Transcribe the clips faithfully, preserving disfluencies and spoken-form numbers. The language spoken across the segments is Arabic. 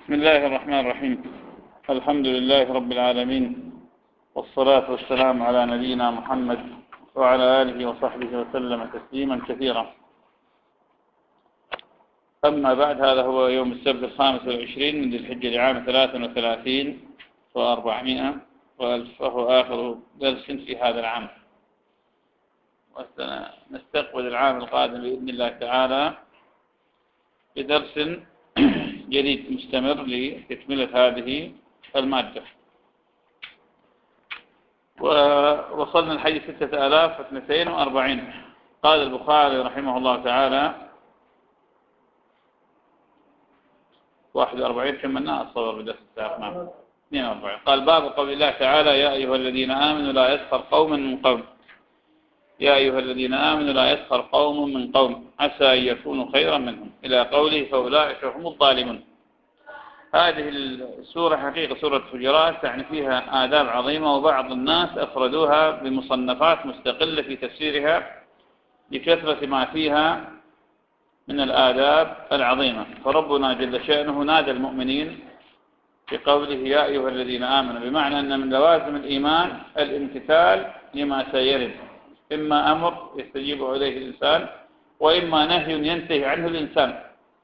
بسم الله الرحمن الرحيم. الحمد لله رب العالمين، والصلاة والسلام على نبينا محمد وعلى آله وصحبه وسلم تسليما كثيرا. أما بعد، هذا هو يوم السبت الخامس والعشرين من ذي الحجة لعام ثلاث وثلاثين وأربعمائة وألف، وهو آخر درس في هذا العام، وسنستقبل العام القادم بإذن الله تعالى بدرس جديد مستمر لتكملة هذه المادة. ووصلنا الحديث ستة آلاف واثنتين وأربعين. قال البخاري رحمه الله تعالى واحد وأربعين، كملنا الصور بدرس الساعة نعم اثنين وأربعين. قال: باب قول الله تعالى: يا أيها الذين آمنوا لا يسخر قوم من قوم يا أيها الذين آمنوا لا يسخر قوم من قوم عسى أن يكونوا خيرا منهم، إلى قوله فأولئك هم الظالمون. هذه السورة حقيقة سورة الحجرات تعني فيها آداب عظيمة، وبعض الناس أفردوها بمصنفات مستقلة في تفسيرها لكثرة ما فيها من الآداب العظيمة. فربنا جل شأنه نادى المؤمنين بقوله يا أيها الذين آمنوا، بمعنى أن من لوازم الإيمان الامتثال لما سيرد، إما أمر يستجيب عليه الإنسان، وإما نهي ينتهي عنه الإنسان.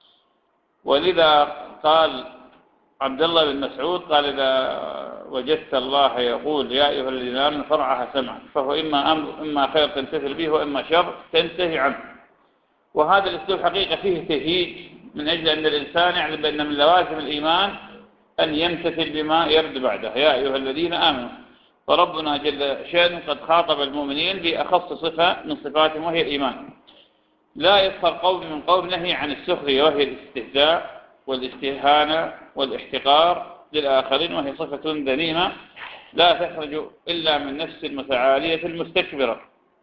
ولذا قال عبد الله بن مسعود قال: إذا وجدت الله يقول يا أيها الذين آمنوا فرعها سمعا، فهو إما أمر إما خير تنتهي به، وإما شر تنتهي عنه. وهذا الأسلوب حقيقة فيه تهيج، من أجل أن الإنسان يعلم بأن من لوازم الإيمان أن يمتثل بما يرد بعده. يا أيها الذين آمنوا، فربنا جل شأنه قد خاطب المؤمنين بأخص صفة من صفاتهم، وهي الإيمان. لا يسخر قوم من قوم، نهي عن السخرية وهي الاستهزاء والاستهانة والاحتقار للآخرين، وهي صفة ذميمة لا تخرج إلا من نفس المتعالية المستكبرة.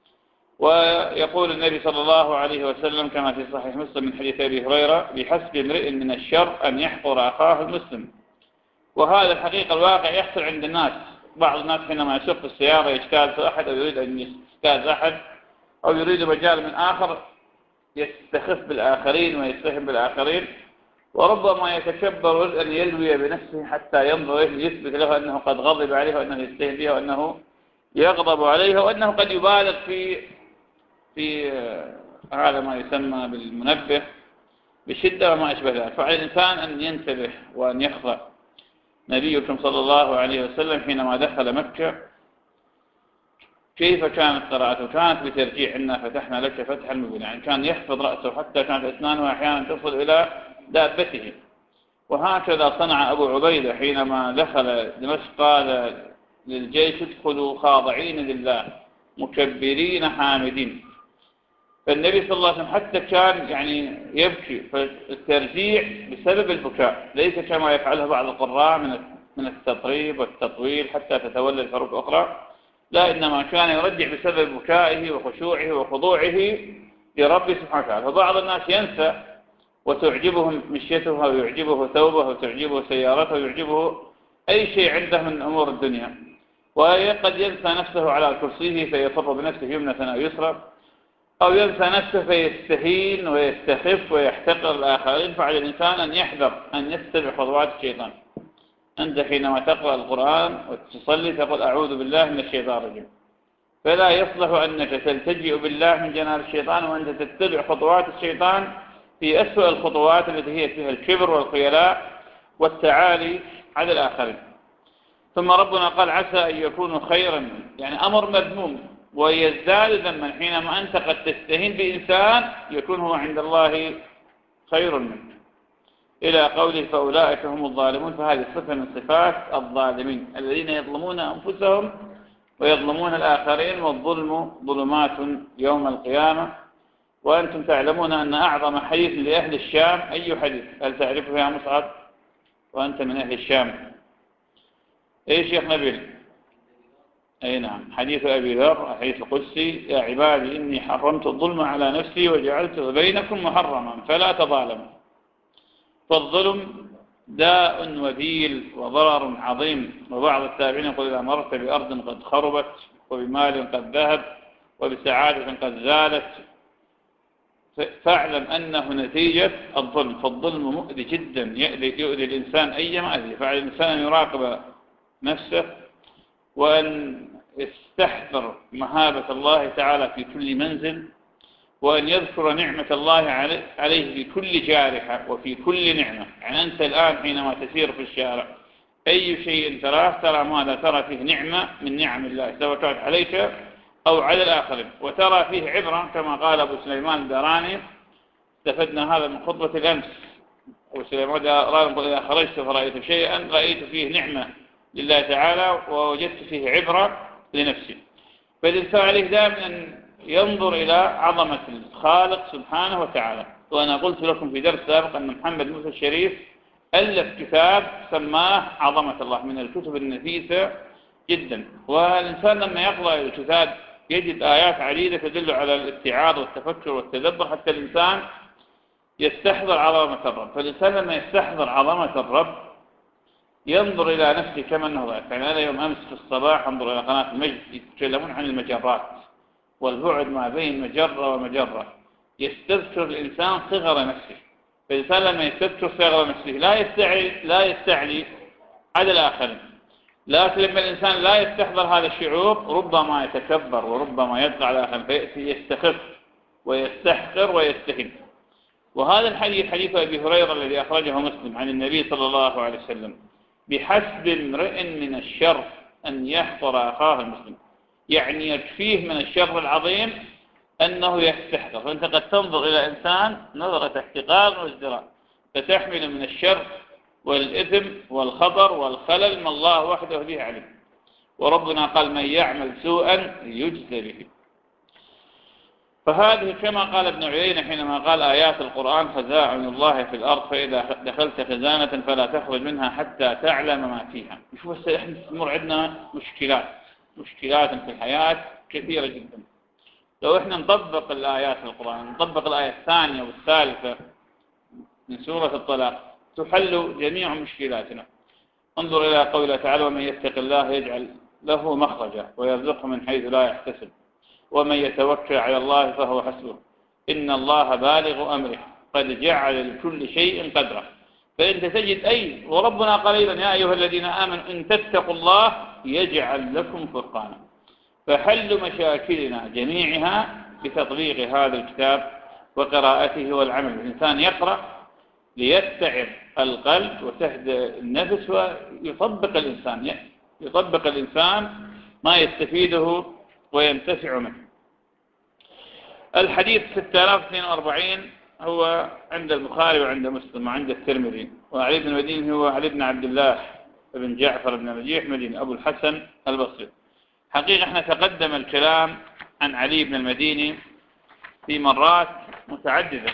ويقول النبي صلى الله عليه وسلم كما في صحيح مسلم من حديث أبي هريرة: بحسب امرئ من الشر أن يحقر أخاه المسلم. وهذا الحقيقة الواقع يحصل عند الناس. بعض الناس حينما يسوق السيارة يجتاز أحد، أو يريد أن يجتاز أحد، أو يريد مجال من آخر، يستخف بالآخرين ويستهم بالآخرين، وربما يتكبر أن يلوي بنفسه حتى ينظر إليه ليثبت له أنه قد غضب عليه، وأنه يستهم به، وأنه يغضب عليه، وأنه قد يبالغ في في هذا ما يسمى بالمنبه بشدة وما أشبه ذلك. فعلى الإنسان أن ينتبه وأن يخضع. نبيكم صلى الله عليه وسلم حينما دخل مكة كيف كانت قراءته؟ كانت بترجيع: إنا فتحنا لك فتحا مبينا، يعني كان يحفظ رأسه حتى كانت أسنانه أحيانا تصل إلى دابته. وهكذا صنع أبو عبيدة حينما دخل دمشق، قال للجيش: ادخلوا خاضعين لله مكبرين حامدين. فالنبي صلى الله عليه وسلم حتى كان يعني يبكي، فالترجيع بسبب البكاء، ليس كما يفعله بعض القراء من من التطريب والتطويل حتى تتولد حروف أخرى، لا، إنما كان يرجع بسبب بكائه وخشوعه وخضوعه لرب سبحانه وتعالى. فبعض الناس ينسى وتعجبه مشيته، ويعجبه ثوبه، وتعجبه سيارته، ويعجبه أي شيء عنده من أمور الدنيا، وقد ينسى نفسه على كرسيه فيفر بنفسه يمنة أو يسرى، أو ينسى نفسه فيستهين ويستخف ويحتقر الآخرين. فعلى الإنسان أن يحذر أن يتبع خطوات الشيطان. أنت حينما تقرأ القرآن وتصلي تقول أعوذ بالله من الشيطان الرجيم، فلا يصلح أنك تلتجئ بالله من جناب الشيطان وأنت تتبع خطوات الشيطان في أسوأ الخطوات التي هي فيها الكبر والخيلاء والتعالي على الآخرين. ثم ربنا قال: عسى أن يكونوا خيرا، يعني أمر مذموم، ويزداد ذما حينما أنت قد تستهين بإنسان يكون هو عند الله خير منك، إلى قوله فأولئك هم الظالمون. فهذه صفة من صفات الظالمين الذين يظلمون أنفسهم ويظلمون الآخرين، والظلم ظلمات يوم القيامة. وأنتم تعلمون أن أعظم حديث لأهل الشام أي حديث؟ هل تعرفه يا مصعب وأنت من أهل الشام؟ أي شيخ نبيل؟ أي نعم، حديث أبي ذر، حديث القدسي: يا عبادي إني حرمت الظلم على نفسي وجعلته بينكم محرما فلا تظالموا. فالظلم داء وبيل وضرر عظيم. وبعض التابعين يقول: إذا مرت بأرض قد خربت، وبمال قد ذهب، وبسعادة قد زالت، فاعلم أنه نتيجة الظلم، فالظلم مؤذي جدا، يؤذي الإنسان أيما أذي. فعلى الإنسان أن يراقب نفسه وأن يستحضر مهابة الله تعالى في كل منزل، وأن يذكر نعمة الله عليه في كل جارحة وفي كل نعمة. يعني أنت الآن حينما تسير في الشارع أي شيء تراه ترى ماذا؟ ترى فيه نعمة من نعم الله سواء كانت عليك أو على الآخرين، وترى فيه عبرة كما قال أبو سليمان الداراني. استفدنا هذا من خطبة الأمس. أبو سليمان الداراني يقول: إذا خرجت فرأيت شيئا رأيت فيه نعمة لله تعالى ووجدت فيه عبرة لنفسي. فالإنسان عليه دائما أن ينظر إلى عظمة الخالق سبحانه وتعالى. وأنا قلت لكم في درس سابق أن محمد موسى الشريف ألف كتاب سماه عظمة الله، من الكتب النفيسة جدا. والإنسان لما يقرأ الكتاب يجد آيات عديدة تدل على الاتعاظ والتفكر والتدبر، حتى الإنسان يستحضر عظمة الرب. فالإنسان لما يستحضر عظمة الرب ينظر إلى نفسه كما أنه ضعيف. يعني أنا يوم أمس في الصباح أنظر إلى قناة المجد يتكلمون عن المجرات والبعد ما بين مجرة ومجرة، يستذكر الإنسان صغر نفسه. فالإنسان لما يستذكر صغر نفسه لا يستعلي لا يستعلي على الآخرين. لكن لما الإنسان لا يستحضر هذا الشعور ربما يتكبر وربما يطغى على الآخرين، فيأتي يستخف ويستحقر ويستهين. وهذا الحديث حديث أبي هريرة الذي أخرجه مسلم عن النبي صلى الله عليه وسلم: بحسب امرئ من الشر أن يحقر أخاه المسلم. يعني يكفيه من الشر العظيم أنه يستحقر. فأنت قد تنظر إلى إنسان نظرة احتقار وازدراء، فتحمل من الشر والإثم والخطر والخلل ما الله وحده به عليه. وربنا قال: من يعمل سوءا يجزى به. فهذه كما قال ابن عيينة حينما قال: آيات القرآن خزائن الله في الأرض، فإذا دخلت خزانة فلا تخرج منها حتى تعلم ما فيها. شوف احنا تمر عندنا مشكلات مشكلات في الحياة كثيرة جدا. لو احنا نطبق الآيات في القرآن، نطبق الآية الثانية والثالثة من سورة الطلاق، تحل جميع مشكلاتنا. انظر إلى قوله تعالى: ومن يتق الله يجعل له مخرجا ويرزقه من حيث لا يحتسب ومن يتوكل على الله فهو حسبه إن الله بالغ أمره قد جعل لكل شيء قدره. فأنت تجد أي وربنا قليلا: يا أيها الذين آمنوا إن تتقوا الله يجعل لكم فرقانا. فحل مشاكلنا جميعها بتطبيق هذا الكتاب وقراءته والعمل. الإنسان يقرأ ليستعر القلب وتهدأ النفس، ويطبق الإنسان يطبق الإنسان ما يستفيده وينتفع منه. الحديث ستة آلاف واثنين وأربعين هو عند البخاري وعند مسلم وعند الترمذي. وعلي بن المديني هو علي بن عبد الله بن جعفر بن مجيح مديني أبو الحسن البصري. حقيقة احنا تقدم الكلام عن علي بن المديني في مرات متعددة.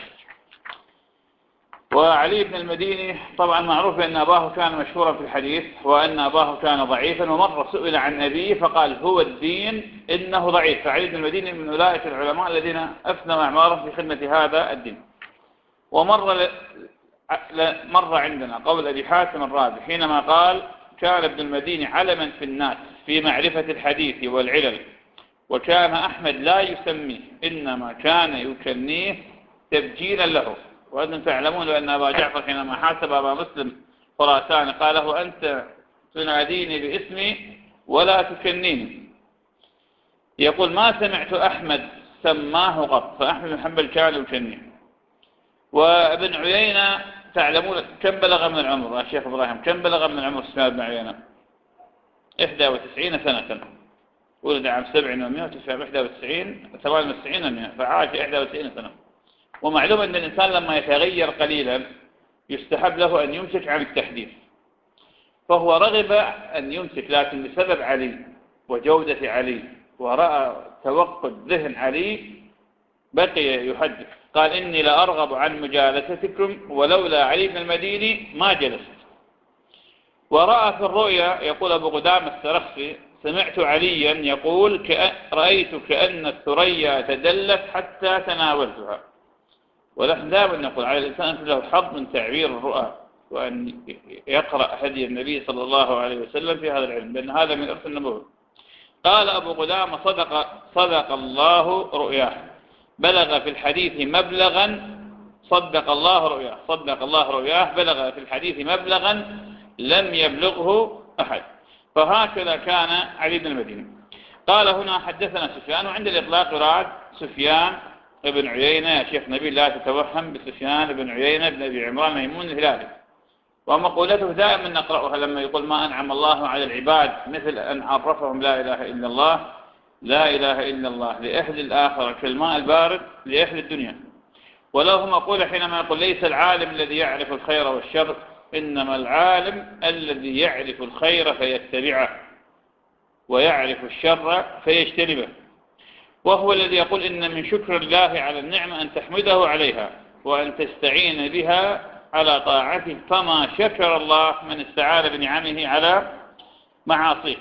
وعلي بن المديني طبعا معروف أن أباه كان مشهورا في الحديث وأن أباه كان ضعيفا، ومرة سئل عن أبيه فقال: هو الدين إنه ضعيف. فعلي بن المديني من أولئك العلماء الذين أفنوا أعمارهم في خدمة هذا الدين. ومر ل... ل... مر عندنا قول أبي حاتم الرازي حينما قال: كان ابن المديني علما في الناس في معرفة الحديث والعلل، وكان أحمد لا يسميه إنما كان يكنيه تبجيلا له. وأنتم تعلمون أن أبا جعفر حينما حاسب أبا مسلم خراساني قال له: أنت تناديني باسمي ولا تكنيني. يقول: ما سمعت أحمد سماه قط، فأحمد بن حنبل كان يكنيه. وابن عيينة تعلمون كم بلغ من العمر الشيخ إبراهيم؟ كم بلغ من العمر سفيان بن عيينة؟ إحدى وتسعين سنة. ولد عام سبع ومئة وتسعة إحدى وتسعين ثمان وتسعين ومئة، فعاش إحدى وتسعين سنة. ومعلوم أن الإنسان لما يتغير قليلا يستحب له أن يمسك عن التحديث، فهو رغب أن يمسك، لكن بسبب علي وجودة علي ورأى توقد ذهن علي بقي يحدث. قال: إني لأرغب عن مجالستكم ولولا علي بن المديني ما جلست. ورأى في الرؤيا يقول أبو قدامة السرخسي: سمعت عليا يقول: كأ... رأيت كأن الثريا تدلت حتى تناولتها. ونحن دائما نقول على الإنسان أن له حظ من تعبير الرؤى، وأن يقرأ هدي النبي صلى الله عليه وسلم في هذا العلم، لأن هذا من إرث النبوة. قال أبو قدامة: صدق, صدق الله رؤياه، بلغ في الحديث مبلغا صدق الله رؤياه، صدق الله رؤياه، بلغ في الحديث مبلغا لم يبلغه أحد. فهكذا كان علي بن المديني. قال هنا حدثنا سفيان، وعند الإطلاق يراد سفيان بن عيينة يا شيخ نبيل، لا تتوهم بسفيان بن عيينة بن أبي عمران ميمون الهلالي. ومقولته دائما نقرأها لما يقول ما أنعم الله على العباد مثل أن عرفهم لا إله إلا الله، لا إله إلا الله لأهل الآخرة كالماء البارد لأهل الدنيا. وله مقولة حينما يقول ليس العالم الذي يعرف الخير والشر، إنما العالم الذي يعرف الخير فيتبعه ويعرف الشر فيجتنبه. وهو الذي يقول إن من شكر الله على النعمة أن تحمده عليها وأن تستعين بها على طاعته، فما شكر الله من استعان بنعمه على معاصيه.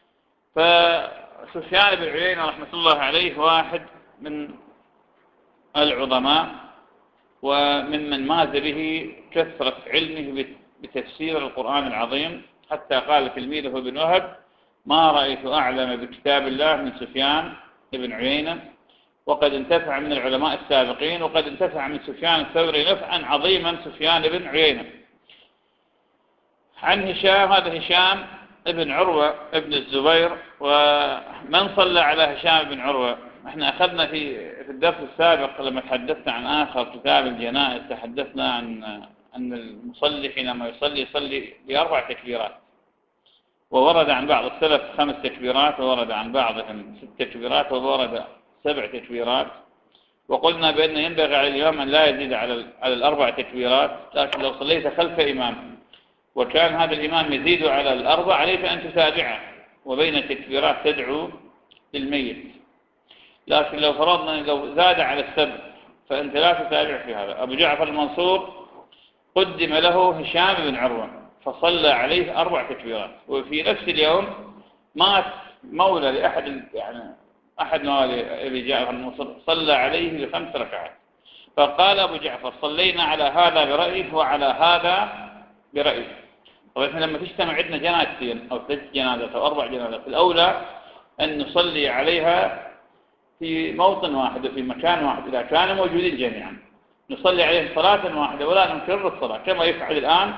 فسفيان بن عيينة رحمة الله عليه واحد من العظماء، وممن ماز به كثرة علمه بتفسير القرآن العظيم، حتى قال تلميذه ابن وهب ما رأيت أعلم بكتاب الله من سفيان بن عيينة. وقد انتفع من العلماء السابقين، وقد انتفع من سفيان الثوري نفعا عظيما سفيان بن عيينة. عن هشام، هذا هشام ابن عروة ابن الزبير. ومن صلى على هشام بن عروة، احنا أخذنا في في الدرس السابق لما تحدثنا عن آخر كتاب الجنائز، تحدثنا عن أن المصلي حينما يصلي يصلي بأربع تكبيرات، وورد عن بعض السلف خمس تكبيرات، وورد عن بعضهم ست تكبيرات، وورد سبع تكبيرات. وقلنا بأن ينبغي على الإمام أن لا يزيد على على الأربع تكبيرات، لكن لو صليت خلف إمام وكان هذا الإمام يزيد على الأربع عليك أن تتابعه، وبين التكبيرات تدعو للميت. لكن لو فرضنا لو زاد على السبع فأنت لا تتابع في هذا. أبو جعفر المنصور قدم له هشام بن عروة فصلى عليه أربع تكبيرات، وفي نفس اليوم مات مولى لأحد يعني أحد موالي أبي جعفر المنصور صلى عليه بخمس ركعات. فقال أبو جعفر صلينا على هذا برأيه وعلى هذا برأيه. طبعا احنا لما تجتمع عندنا جنازتين أو ثلاث جنازات أو أربع جنازات، الأولى أن نصلي عليها في موطن واحد وفي مكان واحد إذا كانوا موجودين جميعا، نصلي عليهم صلاة واحدة ولا نكرر الصلاة، كما يفعل الآن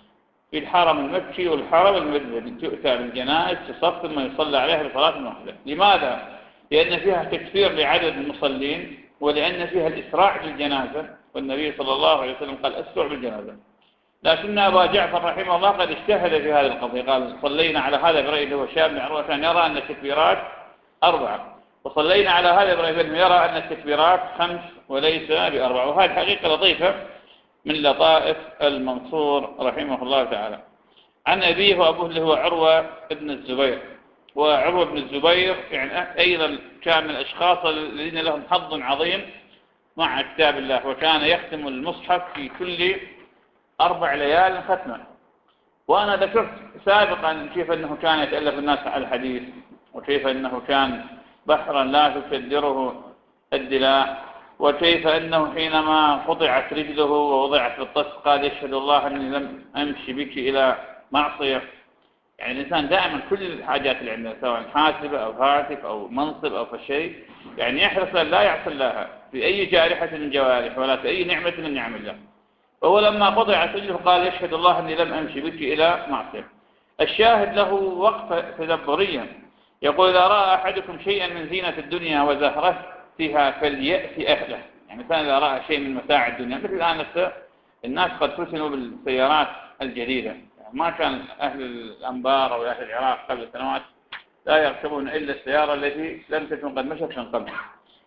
في الحرم المكي والحرم المدني، تؤتى بالجنائز في صف ثم يصلى عليها بصلاة واحدة. لماذا؟ لأن فيها تكثير لعدد المصلين، ولأن فيها الإسراع بالجنازة، والنبي صلى الله عليه وسلم قال أسرع بالجنازة. لكن أبا جعفر رحمه الله قد اجتهد في هذه القضية، قال صلينا على هذا برأيه هو شاب بن عروة كان يرى أن التكبيرات أربعة، وصلينا على هذا برأيه يرى أن التكبيرات خمس وليس بأربعة. وهذه حقيقة لطيفة من لطائف المنصور رحمه الله تعالى. عن أبيه وأبوه اللي هو عروة بن الزبير. وعروة بن الزبير يعني أيضا كان من الأشخاص الذين لهم حظ عظيم مع كتاب الله، وكان يختم المصحف في كل أربع ليال ختمة. وأنا ذكرت سابقا كيف أنه كان يتألف الناس على الحديث، وكيف أنه كان بحرا لا تكدره الدلاء، وكيف أنه حينما قطعت رجله ووضعت بالطس قال يشهد الله أني لم أمشي بك إلى معصية. يعني الإنسان دائما كل الحاجات اللي عنده سواء حاسبة أو هاتف أو منصب أو فشيء يعني يحرص أن لا يعصي الله في أي جارحة من جوارح ولا في أي نعمة من نعم الله. وهو لما قطعت رجله قال يشهد الله أني لم أمشي بك إلى معصية. الشاهد له وقفة تدبريا يقول إذا رأى أحدكم شيئا من زينة الدنيا وزهرتها فليأتي أهله. يعني مثلا إذا رأى شيء من متاع الدنيا، مثل الآن الناس قد فتنوا بالسيارات الجديدة، يعني ما كان أهل الأنبار أو أهل العراق قبل سنوات لا يركبون إلا السيارة التي لم تكن قد مشت من قبل.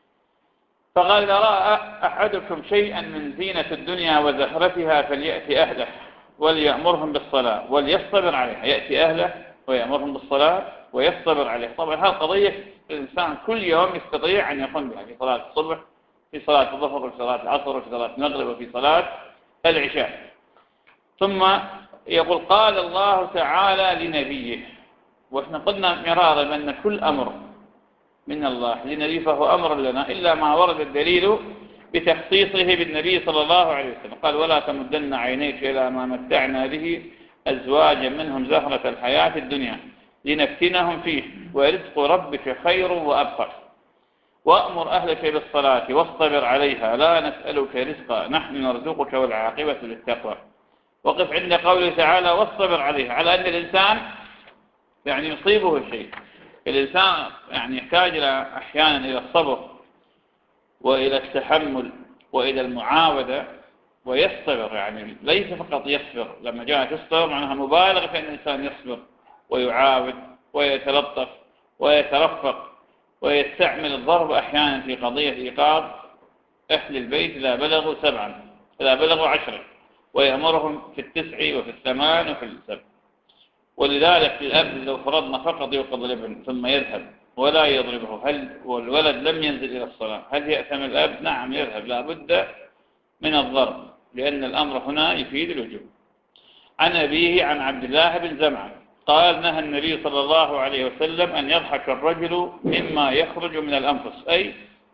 فقال إذا رأى أحدكم شيئا من زينة الدنيا وزهرتها فليأتي أهله وليأمرهم بالصلاة وليصطبر عليها. يأتي أهله ويأمرهم بالصلاة ويصطبر عليها. طبعا هذه قضية الإنسان كل يوم يستطيع أن يقوم بها، في صلاة الصبح، في صلاة الظهر، وفي صلاة العصر، وفي صلاة المغرب، وفي صلاة العشاء. ثم يقول قال الله تعالى لنبيه، وإحنا قلنا مرارا أن كل أمر من الله لنبي فهو أمر لنا إلا ما ورد الدليل بتخصيصه بالنبي صلى الله عليه وسلم. قال ولا تمدن عينيك إلى ما متعنا به أزواجا منهم زهرة الحياة الدنيا لنفتنهم فيه ورزق ربك خير وأبقى. وأمر أهلك بالصلاة واصطبر عليها لا نسألك رزقا نحن نرزقك والعاقبة للتقوى. وقف عند قوله تعالى واصطبر عليها، على أن الإنسان يعني يصيبه شيء. الإنسان يعني يحتاج أحيانا إلى الصبر وإلى التحمل وإلى المعاودة ويصبر، يعني ليس فقط يصبر. لما جاءت يصبر معناها مبالغة في أن الإنسان يصبر ويعاود ويتلطف ويترفق ويستعمل الضرب أحيانا في قضية إيقاظ أهل البيت إذا بلغوا سبعا إذا بلغوا عشرا، ويأمرهم في التسع وفي الثمان وفي السبع. ولذلك الأب لو فرضنا فقط يوقظ الابن ثم يذهب ولا يضربه، هل والولد لم ينزل إلى الصلاة هل يأثم الأب؟ نعم يذهب، لا بد من الضرب، لأن الأمر هنا يفيد الوجوب. عن أبيه عن عبد الله بن زمعة قال نهى النبي صلى الله عليه وسلم أن يضحك الرجل مما يخرج من الأنفس، أي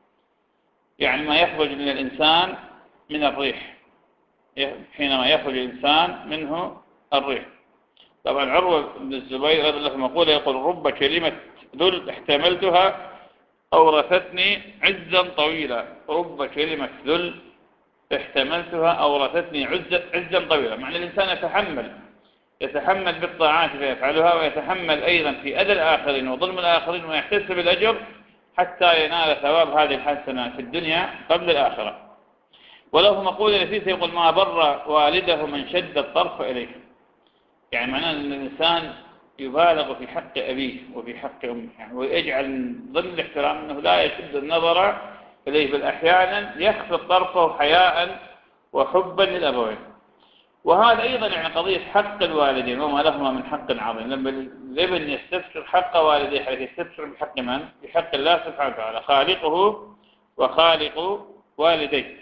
يعني ما يخرج من الإنسان من الريح، حينما يخرج الإنسان منه الريح. طبعا عروة بن الزبير رضي الله عنه مقولة يقول رب كلمة ذل احتملتها أورثتني عزا طويلا. رب كلمة ذل احتملتها أورثتني عزا طويلا، معنى الإنسان يتحمل يتحمل بالطاعات فيفعلها، ويتحمل أيضا في أذى الآخرين وظلم الآخرين ويحتسب الأجر حتى ينال ثواب هذه الحسنة في الدنيا قبل الآخرة. وله مقولة نفيسة يقول ما بر والده من شد الطرف إليه، يعني معناه أن الإنسان يبالغ في حق أبيه وفي حق أمه، يعني ويجعل من ضمن الاحترام أنه لا يشد النظر إليه، بل أحيانا يخفض طرفه حياء وحبا للأبوين. وهذا أيضا يعني قضية حق الوالدين وما لهما من حق عظيم. لما الابن يستفسر حق والديه حيث يستفسر بحق من؟ بحق الله سبحانه وتعالى خالقه وخالق والديه.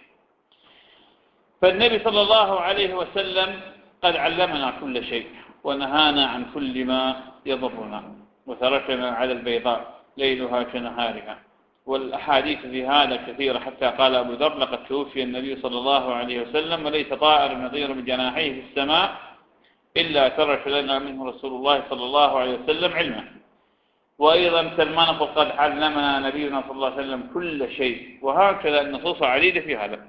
فالنبي صلى الله عليه وسلم قد علمنا كل شيء ونهانا عن كل ما يضرنا وتركنا على البيضاء ليلها كنهارها. والأحاديث في هذا كثيرة، حتى قال أبو ذر لقد توفي النبي صلى الله عليه وسلم وليس طائر يطير بجناحيه في السماء إلا ترك لنا منه رسول الله صلى الله عليه وسلم علما. وأيضا سلمان قد علمنا نبينا صلى الله عليه وسلم كل شيء، وهكذا النصوص عديدة في هذا.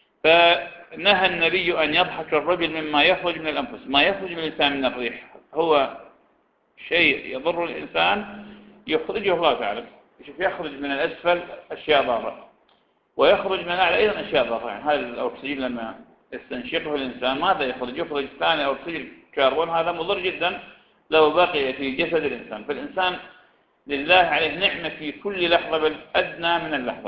فنهى النبي أن يضحك الرجل مما يخرج من الأنفس. ما يخرج من الإنسان من الريح هو شيء يضر الإنسان يخرجه الله تعالى. يخرج من الأسفل أشياء ضارة ويخرج من الأعلى أيضا أشياء ضارة. يعني هذا الأكسجين لما يستنشقه الإنسان ماذا يخرج؟ يخرج ثاني أكسجين كربون، هذا مضر جدا لو بقي في جسد الإنسان. فالإنسان لله عليه نعمة في كل لحظة بل أدنى من اللحظة.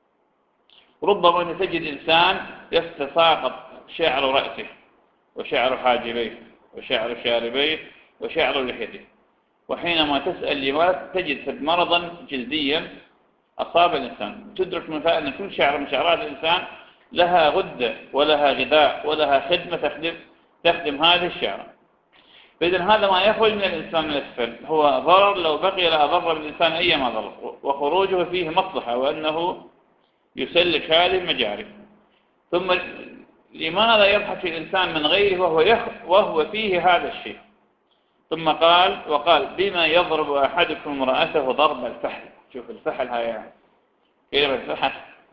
ربما أن تجد إنسان يتساقط شعر رأسه وشعر حاجبيه وشعر شاربيه وشعر لحيته، وحينما تسأل لماذا تجد مرضا جلديا أصاب الإنسان. تدرك من فعل أن كل شعر من شعرات الإنسان لها غدة ولها غذاء ولها خدمة تخدم, تخدم هذه الشعر. فإذن هذا ما يخرج من الإنسان من الأسفل هو ضرر لو بقي لا ضر بالإنسان أيما ضرر، وخروجه فيه مصلحة وأنه يسلك هذه المجاري. ثم لماذا يضحك الإنسان من غيره وهو, يخ وهو فيه هذا الشيء؟ ثم قال وقال بما يضرب أحدكم امرأته ضرب الفحل. شوف الفحل هاي كيف الفحل.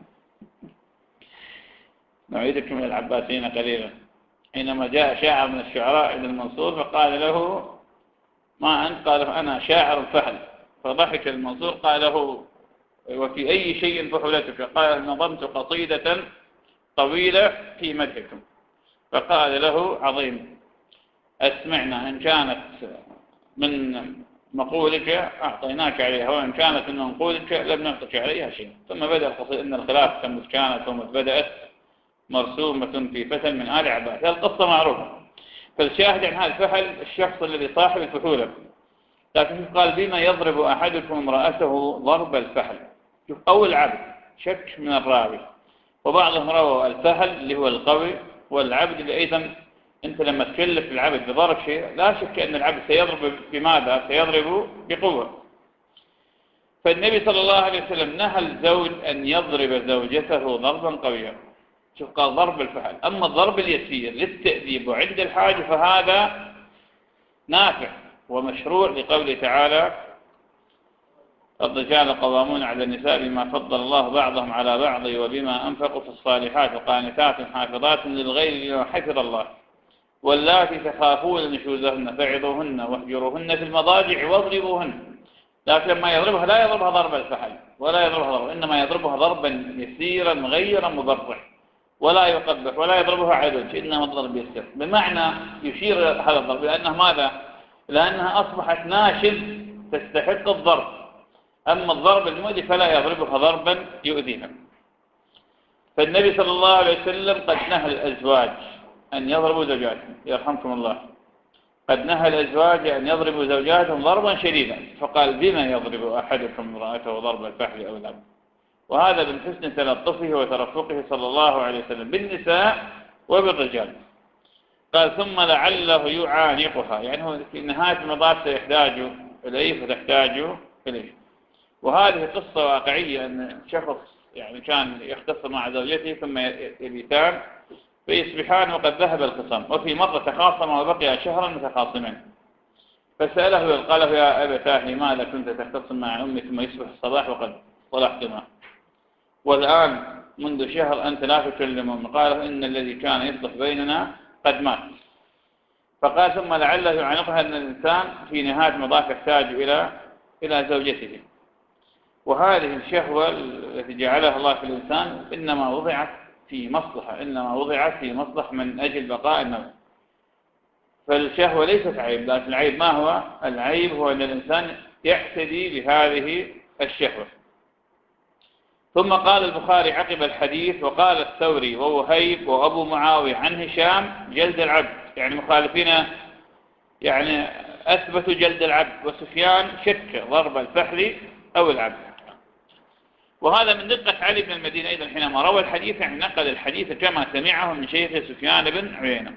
نعيدكم من العباسيين قليلا. حينما جاء شاعر من الشعراء ابن المنصور فقال له ما أنت؟ قال أنا شاعر فحل. فضحك المنصور قال له وفي أي شيء فحلتك؟ قال نظمت قصيدة طويلة في مدحكم. فقال له عظيم، أسمعنا، إن كانت من مقولك أعطيناك عليها وإن كانت من منقولك لم نعطك عليها شيء. ثم بدأ القصيدة إن الخلاف كمت كانت ومت بدأت مرسومة في فتل من آل عباس. هذه القصة معروفة. فالشاهد عن هذا الفحل الشخص الذي صاحب الفحولة. لكن قال بما يضرب أحدكم امرأته ضرب الفحل. شوف أول عبد شك من الراوي، وبعضهم رووا الفحل اللي هو القوي والعبد اللي أيضا أنت لما تكلف العبد بضرب شيء لا شك أن العبد سيضرب بماذا؟ سيضرب بقوة. فالنبي صلى الله عليه وسلم نهى الزوج أن يضرب زوجته ضربا قويا. شوف قال ضرب الفحل. أما الضرب اليسير للتأديب وعند الحاجة فهذا نافع ومشروع لقوله تعالى الرجال قوامون على النساء بما فضل الله بعضهم على بعض وبما أنفقوا في الصالحات وقانتات حافظات للغيب بما حفظ الله واللاتي تخافون نشوزهن فعظوهن واهجروهن في المضاجع واضربوهن. لكن لما يضربها لا يضربها ضرب الفحل ولا يضربها ضرب، إنما يضربها ضربا يسيرا غير مبرح، ولا يقبح ولا يضربها عدل، إنما الضرب يسير، بمعنى يشير هذا الضرب لأنه ماذا؟ لأنها أصبحت ناشز تستحق الضرب. أما الضرب المؤذي فلا يضربها ضربا يؤذيها. فالنبي صلى الله عليه وسلم قد نهى الأزواج أن يضربوا زوجاتهم، يرحمكم الله، قد نهى الأزواج أن يضربوا زوجاتهم ضربا شديدا، فقال بما يضرب أحدكم امرأته ضرب الفحل أو الأب. وهذا من حسن تلطفه وترفقه صلى الله عليه وسلم بالنساء وبالرجال. قال ثم لعله يعانقها، يعني هو في نهاية المطاف سيحتاج إليه فتحتاج إليه. وهذه قصة واقعية، أن شخص يعني كان يختصر مع زوجته ثم يبيتان فيصبحان وقد ذهب الخصام، وفي مرة تخاصما وبقي شهرا متخاصمين، فسأله قال له يا أبتاه لماذا كنت تختصم مع أمي ثم يصبح الصباح وقد صلحتما، والآن منذ شهر أنت لا تكلمهم؟ قال إن الذي كان يصلح بيننا قد مات. فقال ثم لعله يعانقها أن الإنسان في نهاية المطاف يحتاج إلى إلى زوجته. وهذه الشهوة التي جعلها الله في الإنسان إنما وضعت في مصلحة، إنما وضعت في مصلحة من أجل بقاء النفس. فالشهوة ليست عيب، لكن العيب ما هو؟ العيب هو أن الإنسان يعتدي بهذه الشهوة. ثم قال البخاري عقب الحديث وقال الثوري ووهيب وأبو معاوية عن هشام جلد العبد، يعني مخالفين يعني أثبتوا جلد العبد، وسفيان شك ضرب الفحل أو العبد. وهذا من دقة علي بن المدينة أيضا حينما روى الحديث، يعني نقل الحديث كما سمعه من شيخ سفيان بن عيينة.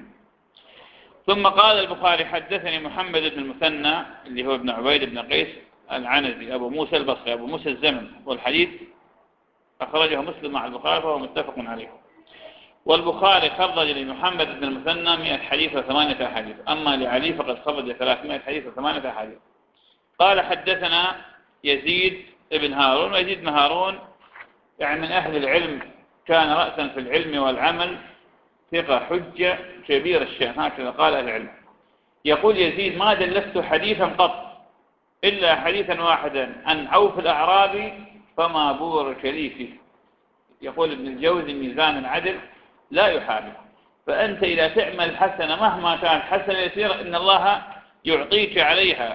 ثم قال البخاري حدثني محمد بن المثنى اللي هو ابن عبيد بن قيس العنزي أبو موسى البصري أبو موسى الزمن، والحديث أخرجه مسلم مع البخاري وهو متفق عليه. والبخاري خرج لمحمد بن المثنى مئة حديث وثمانية أحاديث، أما لعلي فقد خرج ثلاثمائة حديث وثمانية أحاديث. قال حدثنا يزيد ابن هارون، ويزيد بن هارون يعني من أهل العلم، كان رأسا في العلم والعمل، ثقة حجة كبير الشأن، هكذا قال أهل العلم. يقول يزيد ما دلست حديثا قط إلا حديثا واحدا عن عوف الأعرابي فما بورك لي فيه. يقول ابن الجوزي ميزان العدل لا يحابي، فأنت إذا تعمل حسنة مهما كانت حسنة يسيرة إن الله يعطيك عليها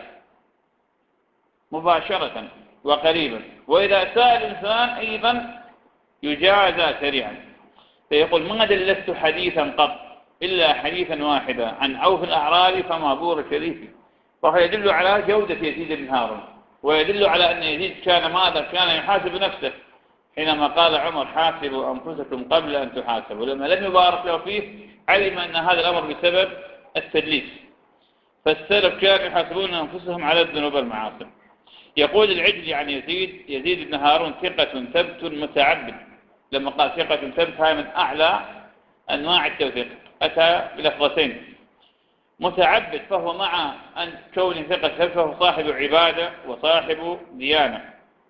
مباشرة وقريبا، وإذا سأل الإنسان أيضا يجازى سريعا. فيقول ما دلست حديثا قط إلا حديثا واحدا عن عوف الأعرابي فما بورك لي فيه. فهو يدل على جودة يزيد بن هارون، ويدل على أن يزيد كان ماذا؟ كان يحاسب نفسه حينما قال عمر حاسبوا أنفسكم قبل أن تحاسبوا، لما لم يبارك له فيه علم أن هذا الأمر بسبب التدليس. فالسلف كانوا يحاسبون أنفسهم على الذنوب والمعاصي. يقول العجلي عن يزيد يزيد بن هارون ثقة ثبت متعبد. لما قال ثقة ثبت هاي من أعلى أنواع التوثيق، أتى بلفظتين متعبد، فهو مع أن كون ثقة ثبت فهو صاحب عبادة وصاحب ديانة.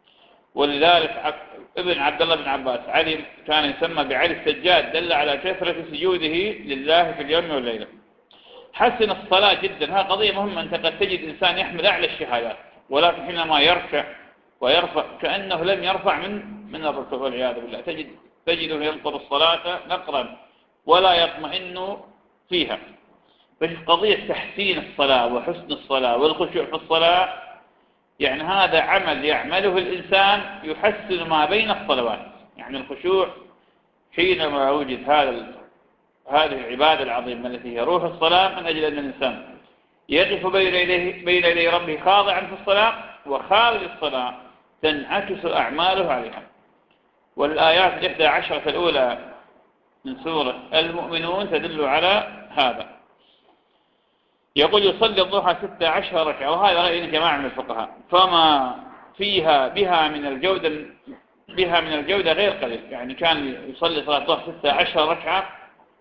ولذلك ابن عبد الله بن عباس علي كان يسمى بعلي السجاد، دل على كثرة سجوده لله في اليوم والليلة. حسن الصلاة جدا، هذه قضية مهمة. أنت قد تجد إنسان يحمل أعلى الشهادات ولكن حينما يركع ويرفع كأنه لم يرفع من من الركوع والعياذ بالله، تجد تجده ينقر الصلاة نقرا ولا يطمئن فيها. ففي قضية تحسين الصلاة وحسن الصلاة والخشوع في الصلاة، يعني هذا عمل يعمله الإنسان يحسن ما بين الصلوات. يعني الخشوع حينما وجد هذا هذه العبادة العظيمة التي هي روح الصلاة، من أجل أن الإنسان يقف بين يديه بين يدي ربه خاضعا في الصلاة، وخارج الصلاة تنعكس أعماله عليها. والآيات الإحدى عشرة الأولى من سورة المؤمنون تدل على هذا. يقول يصلي الضحى ستة عشر ركعة، وهذا رأي جماعة من الفقهاء، فما فيها بها من الجودة بها من الجودة غير قليل. يعني كان يصلي صلاة الضحى ستة عشر ركعة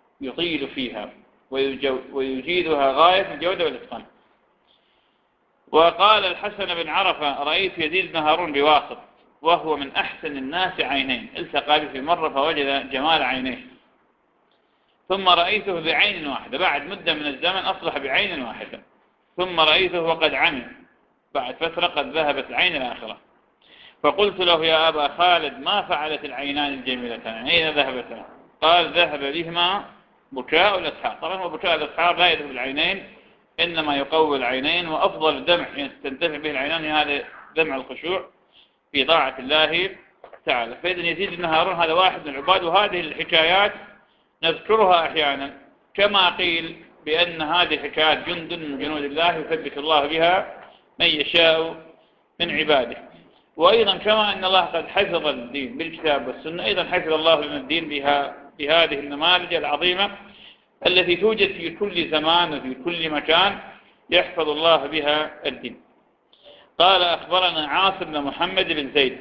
يطيل فيها ويجيدها غاية الجودة والإتقان. وقال الحسن بن عرفة رأيت يزيد بن هارون بواسط وهو من أحسن الناس عينين، التقى به في مرة فوجد جمال عينيه، ثم رأيته بعين واحدة، بعد مدة من الزمن أصبح بعين واحدة، ثم رأيته وقد عمي، بعد فترة قد ذهبت العين الآخرة، فقلت له يا أبا خالد ما فعلت العينان الجميلتان، أين ذهبتا؟ قال ذهب بهما بكاء الأسحار. طبعا وبكاء الأسحار لا يذهب العينين، إنما يقوي العينين، وأفضل دمع تنتفع به العينان هذا دمع الخشوع في طاعة الله تعالى. فإذا يزيد بن هارون هذا واحد من العباد، وهذه الحكايات نذكرها أحيانا كما قيل بأن هذه الحكايات جند من جنود الله يثبت الله بها من يشاء من عباده. وأيضا كما أن الله قد حفظ الدين بالكتاب والسنة، أيضا حفظ الله لنا الدين بها بهذه النماذج العظيمة التي توجد في كل زمان وفي كل مكان يحفظ الله بها الدين. قال أخبرنا عاصم بن محمد بن زيد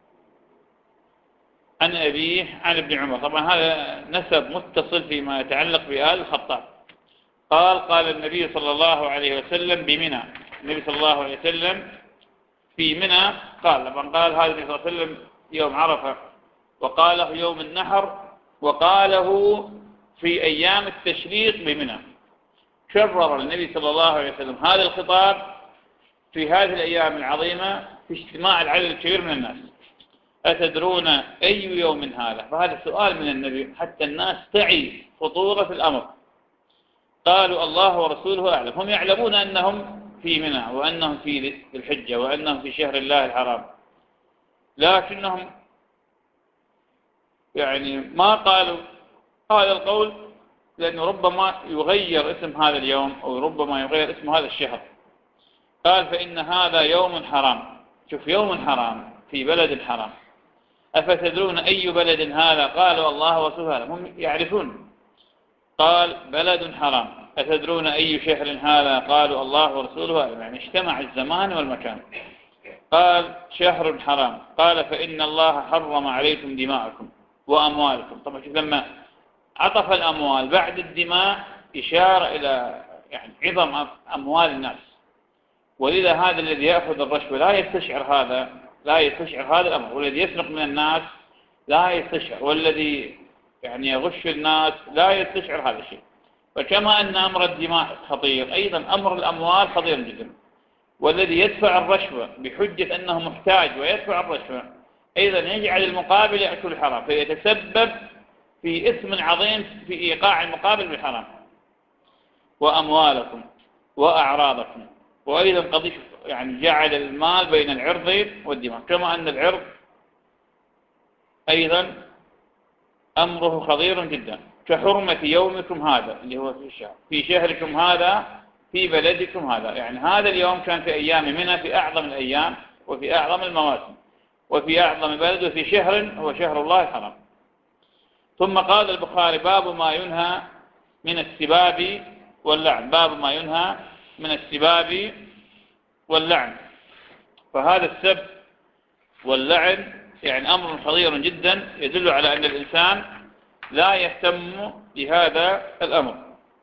عن أبيه عن ابن عمر، طبعا هذا نسب متصل فيما يتعلق بآل الخطاب. قال قال النبي صلى الله عليه وسلم بمنى، النبي صلى الله عليه وسلم في منى قال، طبعا قال هذا النبي صلى الله عليه وسلم يوم عرفة، وقاله يوم النحر، وقاله في أيام التشريق بمنى. كرر النبي صلى الله عليه وسلم هذا الخطاب في هذه الأيام العظيمة في اجتماع العدد الكبير من الناس. أتدرون أي يوم هذا؟ فهذا سؤال من النبي حتى الناس تعي خطورة الأمر. قالوا الله ورسوله أعلم. هم يعلمون أنهم في منى وأنهم في الحجة وأنهم في شهر الله الحرام، لكنهم يعني ما قالوا هذا القول، لأنه ربما يغير اسم هذا اليوم أو ربما يغير اسم هذا الشهر. قال فإن هذا يوم حرام. شوف، يوم حرام في بلد حرام. أفتدرون أي بلد هذا؟ قالوا الله ورسوله. هم يعرفون. قال بلد حرام. أتدرون أي شهر هذا؟ قالوا الله ورسوله. يعني اجتمع الزمان والمكان. قال شهر حرام. قال فإن الله حرم عليكم دماءكم وأموالكم. طبعا شوف، لما عطف الأموال بعد الدماء إشارة إلى يعني عظم أموال الناس، ولذا هذا الذي يأخذ الرشوة لا يستشعر هذا لا يستشعر هذا الأمر، والذي يسرق من الناس لا يستشعر، والذي يعني يغش الناس لا يستشعر هذا الشيء. فكما أن أمر الدماء خطير، أيضا أمر الأموال خطير جدا. والذي يدفع الرشوة بحجة أنه محتاج ويدفع الرشوة أيضا يجعل المقابل يأكل الحرام، فيتسبب في إثم عظيم في إيقاع المقابل بالحرام. وأموالكم وأعراضكم. وأيضا قضية يعني جعل المال بين العرض والدماء، كما أن العرض أيضا أمره خطير جدا، كحرمة يومكم هذا اللي هو في الشهر، في شهركم هذا، في بلدكم هذا. يعني هذا اليوم كان في أيام منى، في أعظم الأيام وفي أعظم المواسم وفي أعظم بلد وفي شهر هو شهر الله الحرام. ثم قال البخاري باب ما ينهى من السباب واللعن. باب ما ينهى من السباب واللعن. فهذا السب واللعن يعني أمر خطير جدا، يدل على أن الإنسان لا يهتم بهذا الأمر.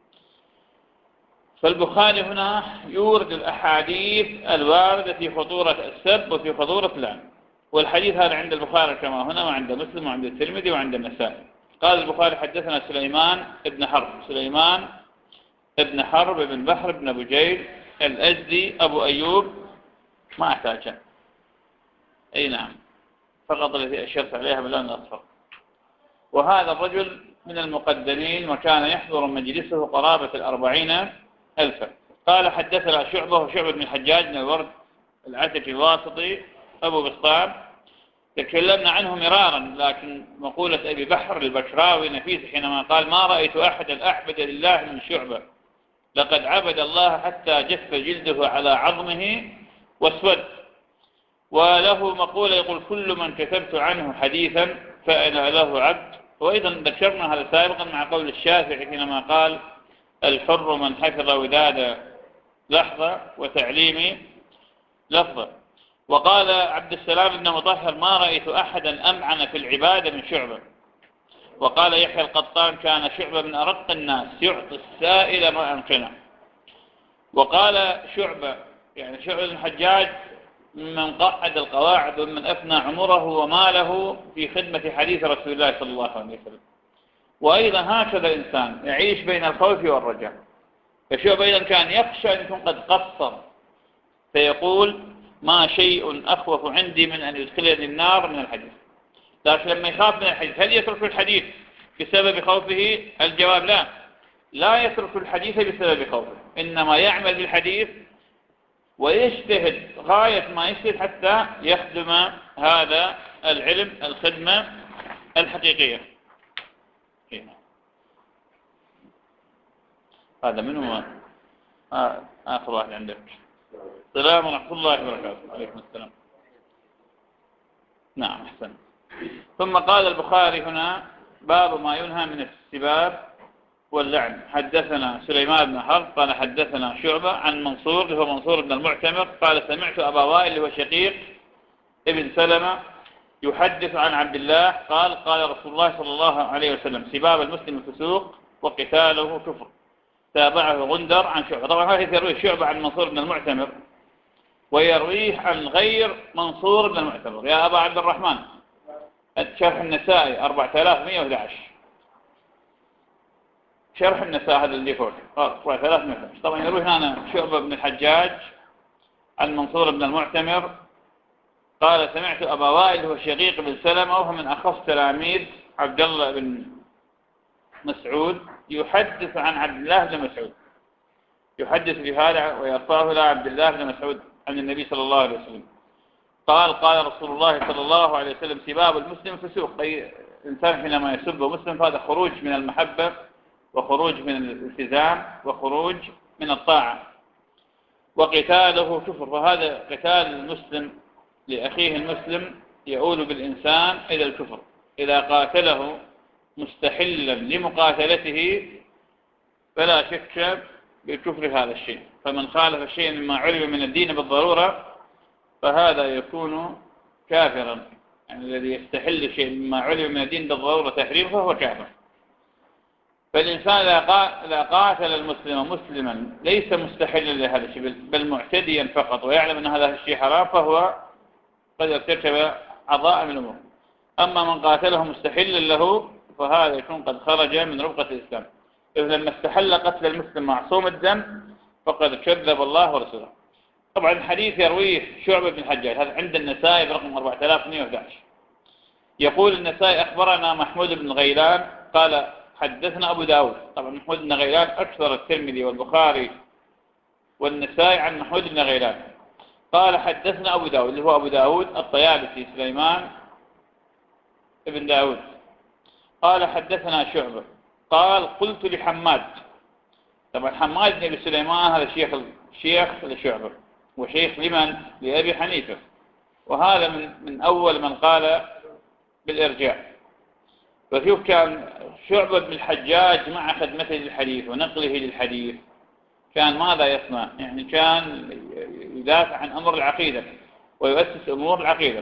فالبخاري هنا يورد الأحاديث الواردة في خطورة السب وفي خطورة اللعن، والحديث هذا عند البخاري كما هنا وعند مسلم وعند الترمذي وعند النسائي. قال البخاري حدثنا سليمان ابن حرب سليمان ابن حرب ابن بحر ابن بجيل الأزدي أبو أيوب، ما أحتاج أي نعم، فقط التي أشرت عليها باللون الأصفر. وهذا الرجل من المقدمين وكان يحضر مجلسه قرابة الأربعين ألفا. قال حدثنا شعبة وشعبة بن الحجاج بن الورد العتكي الواسطي أبو بسطام، تكلمنا عنه مرارا، لكن مقولة أبي بحر البشراوي نفيس حينما قال ما رأيت أحدا أعبد لله من شعبة، لقد عبد الله حتى جف جلده على عظمه واسود. وله مقولة يقول كل من كتبت عنه حديثا فأنا له عبد. وأيضا ذكرنا هذا سابقا مع قول الشافعي حينما قال الحر من حفظ وداد لحظة وتعليم لفظة. وقال عبد السلام بن مطهر ما رأيت أحدا أمعن في العبادة من شعبة. وقال يحيى القطان كان شعبة من أرق الناس يعطي السائل ما أمكنه. وقال شعبة يعني شعبة بن الحجاج ممن قعد القواعد ومن أفنى عمره وماله في خدمة حديث رسول الله صلى الله عليه وسلم. وأيضا هكذا الإنسان يعيش بين الخوف والرجاء. فشعبة أيضا كان يخشى أن يكون قد قصر، فيقول ما شيء أخوف عندي من أن يدخلني النار من الحديث. لكن لما يخاف من الحديث هل يترك الحديث بسبب خوفه؟ الجواب لا، لا يترك الحديث بسبب خوفه، إنما يعمل بالحديث ويجتهد غاية ما يجتهد حتى يخدم هذا العلم الخدمة الحقيقية. هذا منه آه آخر واحد عندك. السلام ورحمة الله وبركاته. عليكم السلام. نعم أحسن. ثم قال البخاري هنا باب ما ينهى من السباب واللعن. حدثنا سليمان بن حرب قال حدثنا شعبة عن منصور اللي هو منصور بن المعتمر قال سمعت أبا وائل اللي هو شقيق ابن سلمة يحدث عن عبد الله قال قال رسول الله صلى الله عليه وسلم سباب المسلم الفسوق وقتاله كفر. تابعه غندر عن شعبة. طبعا هذه يرويه شعبة عن منصور بن المعتمر ويرويه عن غير منصور بن المعتمر. يا أبا عبد الرحمن شرح النسائي أربعة آلاف ومئة وأحد عشر، شرح النساء هذا اللي فوق أربعة آلاف ومئة وأحد عشر. طبعا يروي هنا شعبة بن الحجاج عن منصور بن المعتمر قال سمعت أبا وائل هو شقيق بن سلمة وهو من أخص تلاميذ عبد الله بن مسعود يحدث عن عبد الله بن مسعود، يحدث بهذا ويرفعه إلى عبد الله بن مسعود عن النبي صلى الله عليه وسلم قال قال رسول الله صلى الله عليه وسلم سباب المسلم فسوق. أي إنسان حينما يسب مسلم فهذا خروج من المحبة وخروج من الالتزام وخروج من الطاعة. وقتاله كفر، فهذا قتال المسلم لأخيه المسلم يؤول بالإنسان إلى الكفر. إذا قاتله مستحلا لمقاتلته فلا شك بكفر هذا الشيء. فمن خالف شيئا مما علم من الدين بالضرورة فهذا يكون كافرا، يعني الذي يستحل شيء مما علم من الدين بالضرورة تحريمه فهو كافر. فالإنسان إذا قاتل المسلم مسلما ليس مستحلا لهذا الشيء بل معتديا فقط ويعلم أن هذا الشيء حرام فهو قد ارتكب عظائم الأمور. أما من قاتله مستحلا له فهذا يكون قد خرج من ربقة الإسلام. إذ لما استحل قتل المسلم معصوم الدم فقد كذب الله ورسوله. طبعا الحديث يرويه شعبة بن الحجاج هذا عند النسائي برقم أربعة آلاف ومئة وأحد عشر. يقول النسائي أخبرنا محمود بن غيلان قال حدثنا أبو داود. طبعا محمود بن غيلان أكثر الترمذي والبخاري والنسائي عن محمود بن غيلان قال حدثنا أبو داود اللي هو أبو داود الطيالسي سليمان ابن داود قال حدثنا شعبة قال قلت لحماد. طبعا حماد بن أبي سليمان هذا شيخ الشيخ لشعبة وشيخ لمن؟ لأبي حنيفة، وهذا من من أول من قال بالإرجاء. فشوف كان شعبة بن الحجاج مع خدمته للحديث ونقله للحديث كان ماذا يصنع؟ يعني كان يدافع عن أمر العقيدة ويؤسس أمور العقيدة.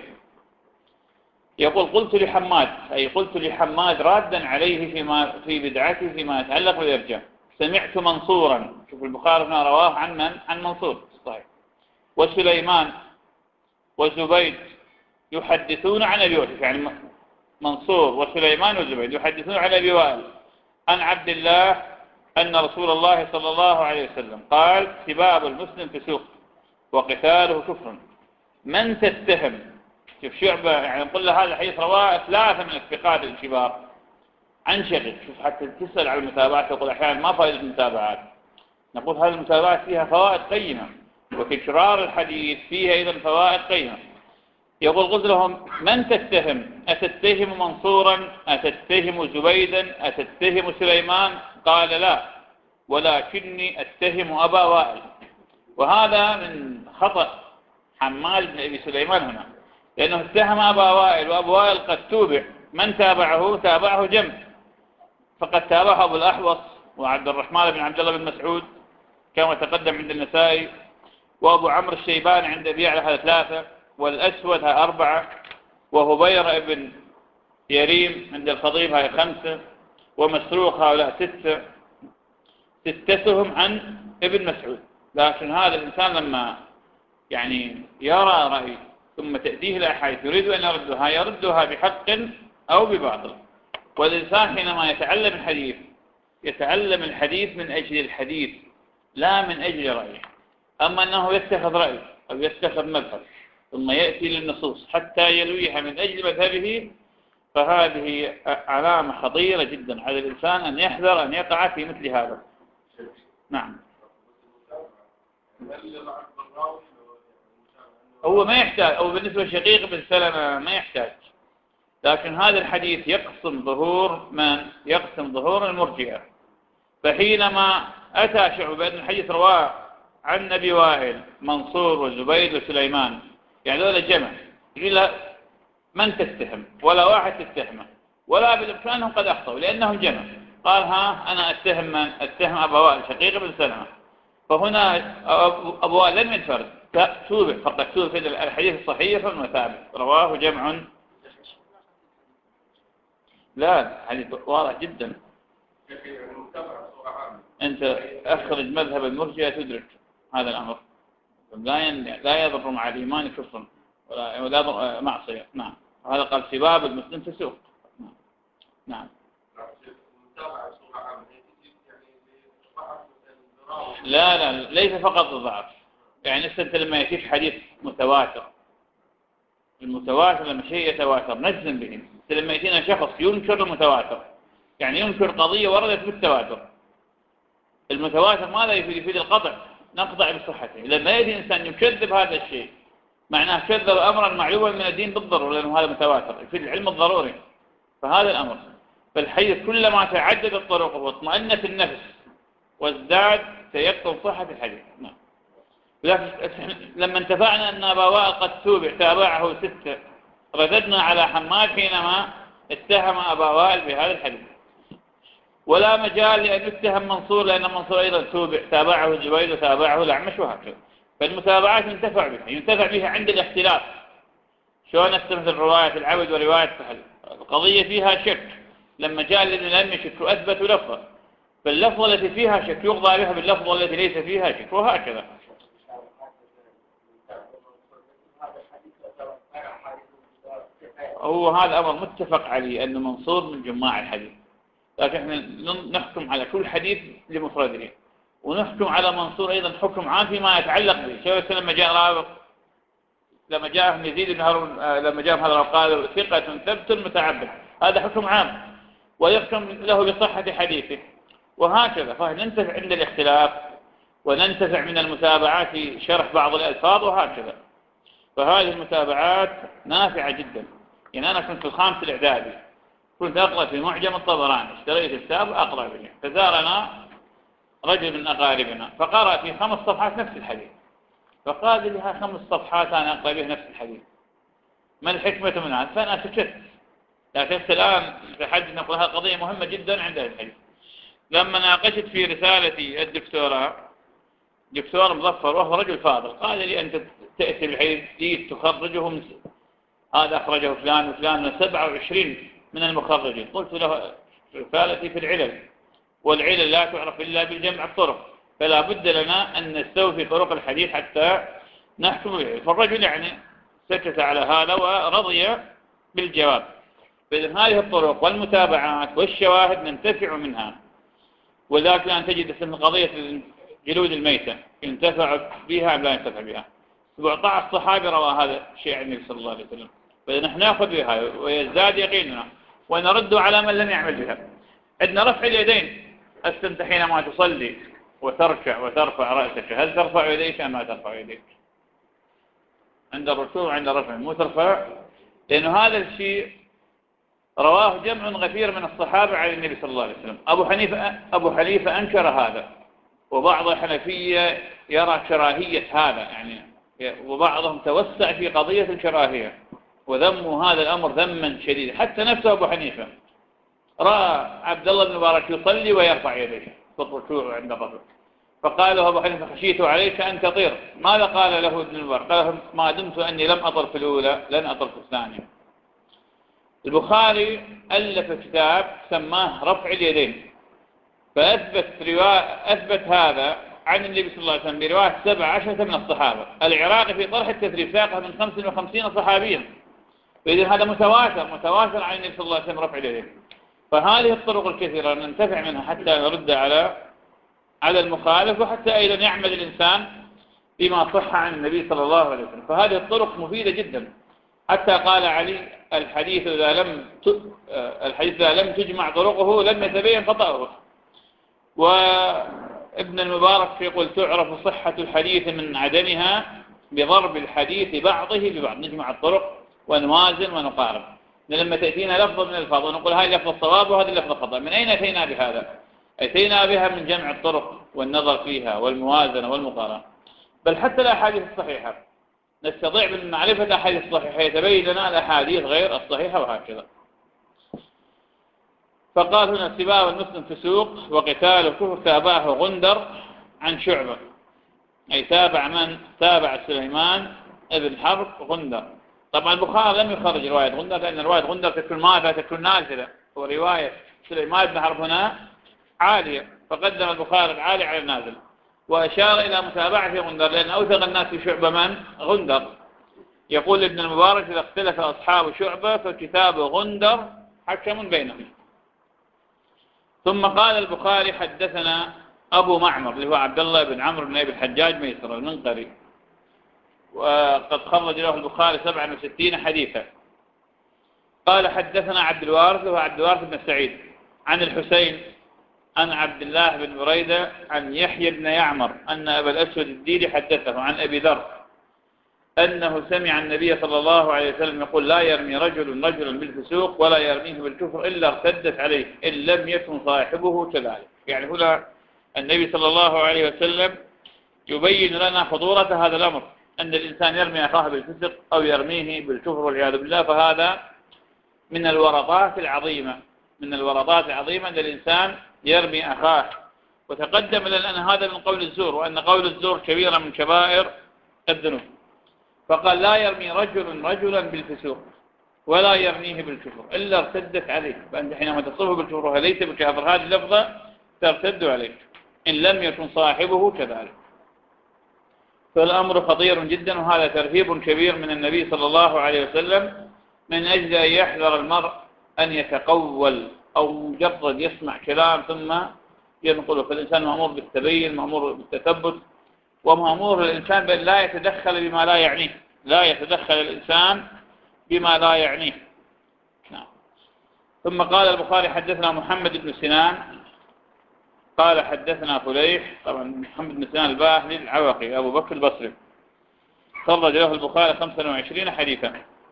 يقول قلت لحماد أي قلت لحماد رادا عليه فيما في بدعته فيما يتعلق بالإرجاء سمعت منصورا. شوف البخاري هنا رواه عن من؟ عن منصور صحيح. وسليمان وزبيد يحدثون عن أبي وائل، يعني منصور وسليمان وزبيد يحدثون عن أبي وائل عن عبد الله أن رسول الله صلى الله عليه وسلم قال سباب المسلم فسوق وقتاله كفر. من تتهم؟ شوف شعبة يعني نقول له هذا الحديث رواه ثلاثة من الثقات الكبار عن شغل. شوف حتى تسأل عن المتابعات تقول أحيانا ما فائدة المتابعات، نقول هذه المتابعات فيها فوائد قيمة وتكرار الحديث فيها أيضا فوائد قيمة. يقول قلت لهم من تتهم؟ أتتهم منصورا؟ أتتهم زبيدا؟ أتتهم سليمان؟ قال لا ولكني أتهم أبا وائل. وهذا من خطأ حماد بن أبي سليمان هنا لأنه اتهم أبا وائل وأبو وائل قد توبع. من تابعه؟ تابعه جنب، فقد تابعه أبو الأحوص وعبد الرحمن بن عبد الله بن مسعود كما تقدم عند النسائي وأبو عمرو الشيباني عند أبي يعلى هذا ثلاثة والأسود ها أربعة وهبير ابن يريم عند الخطيب هاي خمسة ومسروق هؤلاء ستة ستتهم عن ابن مسعود. لكن هذا الإنسان لما يعني يرى رأي ثم تأتيه الأحاديث يريد أن يردها يردها بحق أو بباطل. والإنسان حينما يتعلم الحديث يتعلم الحديث من أجل الحديث لا من أجل رأيه. أما أنه يتخذ رأي أو يتخذ مذهب ثم يأتي للنصوص حتى يلويها من أجل مذهبه، فهذه علامة خطيرة جدا على الإنسان أن يحذر أن يقع في مثل هذا. نعم. هو ما يحتاج، أو بالنسبة لشقيق بن سلمة ما يحتاج، لكن هذا الحديث يقسم ظهور من يقسم ظهور المرجئة. فحينما أتى شعبة بأن الحديث رواه عن نبي وائل منصور والزبيد وسليمان، يعني ذولا الجمع، يقول له من تتهم؟ ولا واحد تتهمه، ولا بالإمكانهم قد أخطأوا لأنهم جمع. قال ها أنا أتهم من؟ أتهم أبا وائل شقيق بن سلمة. فهنا أبو وائل لم ينفرد، توبع فقط، توبع في الحديث الصحيح والمثابت رواه جمع. لا حديث واضح جدا. أنت أخرج مذهب المرجئة تدرك هذا الأمر، لا لا يضر مع الإيمان كفر ولا ولا يضر معصية. نعم. هذا قال سباب المسلم فسوق. نعم. لا لا ليس فقط الضعف، يعني أنت لما يأتيك حديث متواتر، المتواتر لما شيء يتواتر نجزم به. لما يأتينا شخص ينكر المتواتر، يعني ينكر قضية وردت بالتواتر، المتواتر ماذا يفيد؟ يفيد القطع، نقطع بصحته. لما يأتي إنسان يكذب هذا الشيء معناه كذب أمرا معلوما من الدين بالضرورة، لأنه هذا متواتر يفيد العلم الضروري. فهذا الأمر، فالحديث كلما تعدد الطرق واطمأنت النفس وازداد تيقن صحة الحديث. نعم. لما انتفعنا أن أبا وائل قد توبع تابعه ستة، رددنا على حماد حينما اتهم أبا وائل بهذا الحديث. ولا مجال لأن يتهم منصور، لأن منصور أيضا توبع تابعه الزبيد وتابعه الأعمش وهكذا. فالمتابعات ينتفع بها، ينتفع بها عند الاختلاف. شلون نستمثل رواية العبد ورواية سهل؟ القضية فيها شك، لما جاء الذين لم يشكوا أثبتوا لفظة، فاللفظة التي فيها شك يقضى بها باللفظة التي ليس فيها شك، وهكذا. هو هذا أمر متفق عليه أن منصور من جماع الحديث، لكن احنا نحكم على كل حديث لمفرده، ونحكم على منصور أيضا حكم عام فيما يتعلق به. شو لما جاء رابط لما جاء يزيد بن هارون لما جاء هذا قال ثقة ثبت متعبد، هذا حكم عام ويحكم له بصحة حديثه، وهكذا. فننتفع عند الاختلاف وننتفع من المتابعات في شرح بعض الألفاظ وهكذا. فهذه المتابعات نافعة جدا. يعني أنا كنت في الخامس الإعدادي كنت أقرأ في معجم الطبراني، اشتريت كتاب أقرأ به، فزارنا رجل من أقاربنا فقرأ في خمس صفحات نفس الحديث، فقال لي ها خمس صفحات أنا أقرأ به نفس الحديث، ما الحكمة من هذا؟ فأنا سكت. لكن الآن تحدث نقول هذه قضية مهمة جدا عند الحديث. لما ناقشت في رسالتي الدكتوراه دكتور مظفر وهو رجل فاضل قال لي أنت تأتي بالحديث تخرجه من هذا أخرجه فلان وفلان من سبعة وعشرين من المخرجين. قلت له رسالتي في العلل، والعلل لا تعرف إلا بالجمع الطرق، فلا بد لنا أن نستوفي طرق الحديث حتى نحكم به. فالرجل يعني سكت على هذا ورضي بالجواب. فإذن هذه الطرق والمتابعات والشواهد ننتفع منها، وذلك أن تجد في قضية جلود الميتة ينتفع بها أم لا ينتفع بها. سبعة عشر صحابي روى هذا الشيء عن النبي صلى الله عليه وسلم، فنحن نأخذ بها ويزداد يقيننا ونرد على من لم يعمل بها. عندنا رفع اليدين، أنت حينما تصلي وتركع وترفع رأسك هل ترفع يديك أم لا ترفع يديك؟ عند الركوع وعند الرفع مو ترفع، لأنه هذا الشيء رواه جمع غفير من الصحابة عن النبي صلى الله عليه وسلم. أبو حنيفة أبو حنيفة أنكر هذا، وبعض الحنفية يرى كراهية هذا يعني، وبعضهم توسع في قضية الكراهية وذموا هذا الأمر ذما شديدا. حتى نفسه أبو حنيفة رأى عبد الله بن مبارك يصلي ويرفع يديه في الركوع عند الرفع، فقال له أبو حنيفة خشيت عليك أن تطير. ماذا قال له ابن مبارك؟ قال ما دمت أني لم أطر في الأولى لن أطر في الثانية. البخاري ألف كتاب سماه رفع اليدين، فأثبت رواية أثبت هذا عن النبي صلى الله عليه وسلم برواية سبع عشرة من الصحابة. العراقي في طرح التدريب ساقها من خمس وخمسين صحابيا، فإذا هذا متواتر متواتر عن النبي صلى الله عليه وسلم رفع اليدين. فهذه الطرق الكثيرة ننتفع منها حتى نرد على على المخالف، وحتى أيضا يعمل الإنسان بما صح عن النبي صلى الله عليه وسلم. فهذه الطرق مفيدة جدا. حتى قال علي: الحديث إذا لم الحديث إذا لم تجمع طرقه لم يتبين خطأه. وابن المبارك يقول: تعرف صحة الحديث من عدمها بضرب الحديث بعضه ببعض. نجمع الطرق ونوازن ونقارن. لما تأتينا لفظة من الفاظ ونقول هذه لفظة الصواب وهذه لفظة خطأ، من أين أتينا بهذا؟ أتينا بها من جمع الطرق والنظر فيها والموازنة والمقارنة. بل حتى الأحاديث الصحيحة نستطيع من معرفة الأحاديث الصحيحة يتبين لنا الأحاديث غير الصحيحة، وهكذا. فقال هنا: سباب المسلم فسوق وقتال كفر. تابعه غندر عن شعبة، أي تابع من؟ تابع سليمان ابن حرب غندر. طبعا البخاري لم يخرج رواية غندر، لأن رواية غندر تكون ماذا؟ تكون نازلة، ورواية سليمان بن حرب هنا عالية، فقدم البخاري العالي على النازل، وأشار إلى متابعة غندر، لأن أوثق الناس في شعبة من؟ غندر. يقول ابن المبارك: إذا اختلف أصحاب شعبة فكتاب غندر حكم بينهم. ثم قال البخاري: حدثنا أبو معمر اللي هو عبد الله بن عمرو بن أبي الحجاج ميسر المنقري، وقد خرج له البخاري سبعة وستين حديثا. قال: حدثنا عبد الوارث وهو عبد الوارث بن سعيد عن الحسين عن عبد الله بن بريدة عن يحيى بن يعمر أن أبا الأسود الديلي حدثه عن أبي ذر أنه سمع النبي صلى الله عليه وسلم يقول: لا يرمي رجل رجلا بالفسوق ولا يرميه بالكفر إلا ارتدت عليه إن لم يكن صاحبه كذلك. يعني هنا النبي صلى الله عليه وسلم يبين لنا خطورة هذا الأمر، أن الإنسان يرمي أخاه بالفسق أو يرميه بالكفر والعياذ بالله. فهذا من الورطات العظيمة، من الورطات العظيمة أن الإنسان يرمي أخاه. وتقدم لنا أن هذا من قول الزور، وأن قول الزور كبيرة من كبائر الذنوب. فقال: لا يرمي رجل رجلا بالفسوق ولا يرميه بالكفر إلا ارتدت عليه. فأنت حينما تصفه بالكفر وليس بالكافر هذه اللفظة ترتد عليك إن لم يكن صاحبه كذلك. فالأمر خطير جدا، وهذا ترهيب كبير من النبي صلى الله عليه وسلم من أجل أن يحذر المرء أن يتقول أو مجرد يسمع كلام ثم ينقله. فالإنسان مأمور بالتبين، مأمور بالتثبت، ومأمور الإنسان بأن لا يتدخل بما لا يعنيه، لا يتدخل الإنسان بما لا يعنيه. نعم. ثم قال البخاري: حدثنا محمد بن سنان قال حدثنا فليح. طبعا محمد بن سنان الباهلي العوقي أبو بكر البصري، خرج له البخاري خمسة وعشرين حديثا.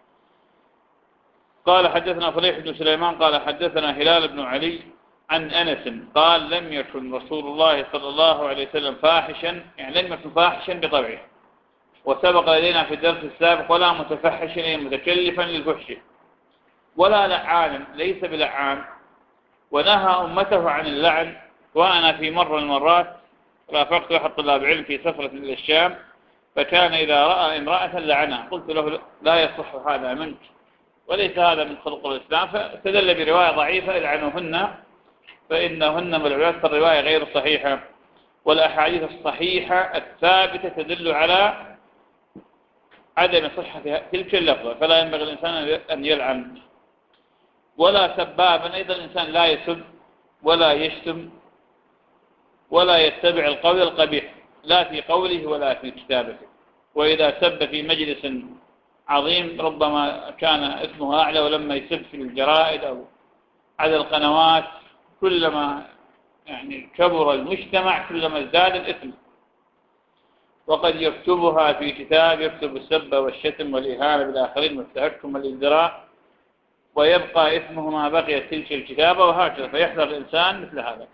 قال: حدثنا فليح بن سليمان قال حدثنا هلال بن علي عن أنس قال: لم يكن رسول الله صلى الله عليه وسلم فاحشا، يعني لم يكن فاحشا بطبعه، وسبق لدينا في الدرس السابق: ولا متفحشا متكلفا للفحش، ولا لعانا ليس بلعان، ونهى أمته عن اللعن. وأنا في مرة المرات رافقت أحد طلاب علم في سفرة إلى الشام، فكان إذا رأى امرأة لعنها. قلت له: لا يصح هذا منك، وليس هذا من خلق الإسلام. فاستدل برواية ضعيفة: العنوهن فإنهن ملعونات. فالرواية غير صحيحة، والأحاديث الصحيحة الثابتة تدل على عدم صحة تلك اللفظة، فلا ينبغي الإنسان أن يلعن. ولا سبابا، أيضا الإنسان لا يسب ولا يشتم ولا يتبع القول القبيح، لا في قوله ولا في كتابته. وإذا سب في مجلس عظيم ربما كان اسمه أعلى، ولما يسب في الجرائد أو على القنوات كلما يعني كبر المجتمع كلما ازداد الإثم. وقد يكتبها في كتاب، يكتب السب والشتم والإهانة بالآخرين والتهكم والازدراء، ويبقى اسمه ما بقيت تلك الكتابة، وهكذا. فيحذر الإنسان مثل هذا.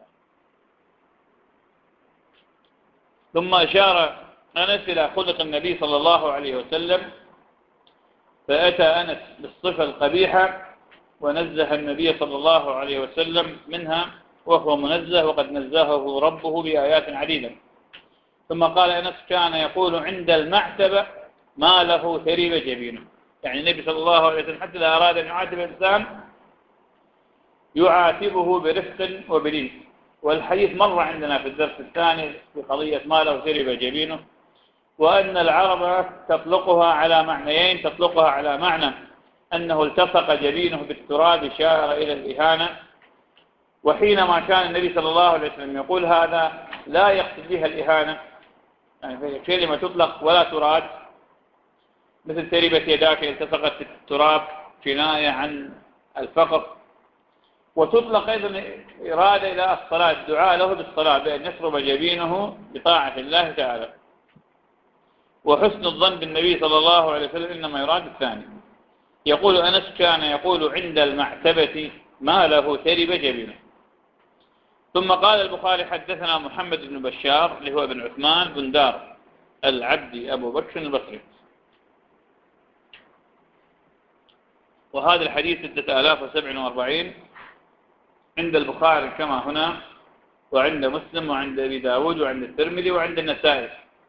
ثم أشار أنس إلى خلق النبي صلى الله عليه وسلم، فأتى أنس بالصفة القبيحة ونزه النبي صلى الله عليه وسلم منها، وهو منزه وقد نزهه ربه بآيات عديدة. ثم قال أنس: كان يقول عند المعتبة: ما له ثريب جبينه. يعني النبي صلى الله عليه وسلم حتى إذا أراد أن يعاتب الإنسان يعاتبه برفق وبلين، والحديث مر عندنا في الدرس الثاني في قضية ما له شرب جبينه، وأن العرب تطلقها على معنيين، تطلقها على معنى أنه التصق جبينه بالتراب إشارة إلى الإهانة، وحينما كان النبي صلى الله عليه وسلم يقول هذا لا يقصد بها الإهانة، يعني كلمة تطلق ولا تراد، مثل تربت يداك التصقت التراب كناية عن الفقر، وتطلق أيضا إرادة إلى الصلاة، الدعاء له بالصلاة بأن يشرب جبينه بطاعة الله تعالى. وحسن الظن بالنبي صلى الله عليه وسلم إنما يراد الثاني. يقول أنس كان يقول عند المعتبة ما له ترب جبينه. ثم قال البخاري حدثنا محمد بن بشار اللي هو بن عثمان بن دار العبدي أبو بكر البصري، وهذا الحديث ستة آلاف وسبع وأربعين عند البخاري كما هنا، وعند مسلم وعند أبي داود وعند الترمذي وعند النسائي.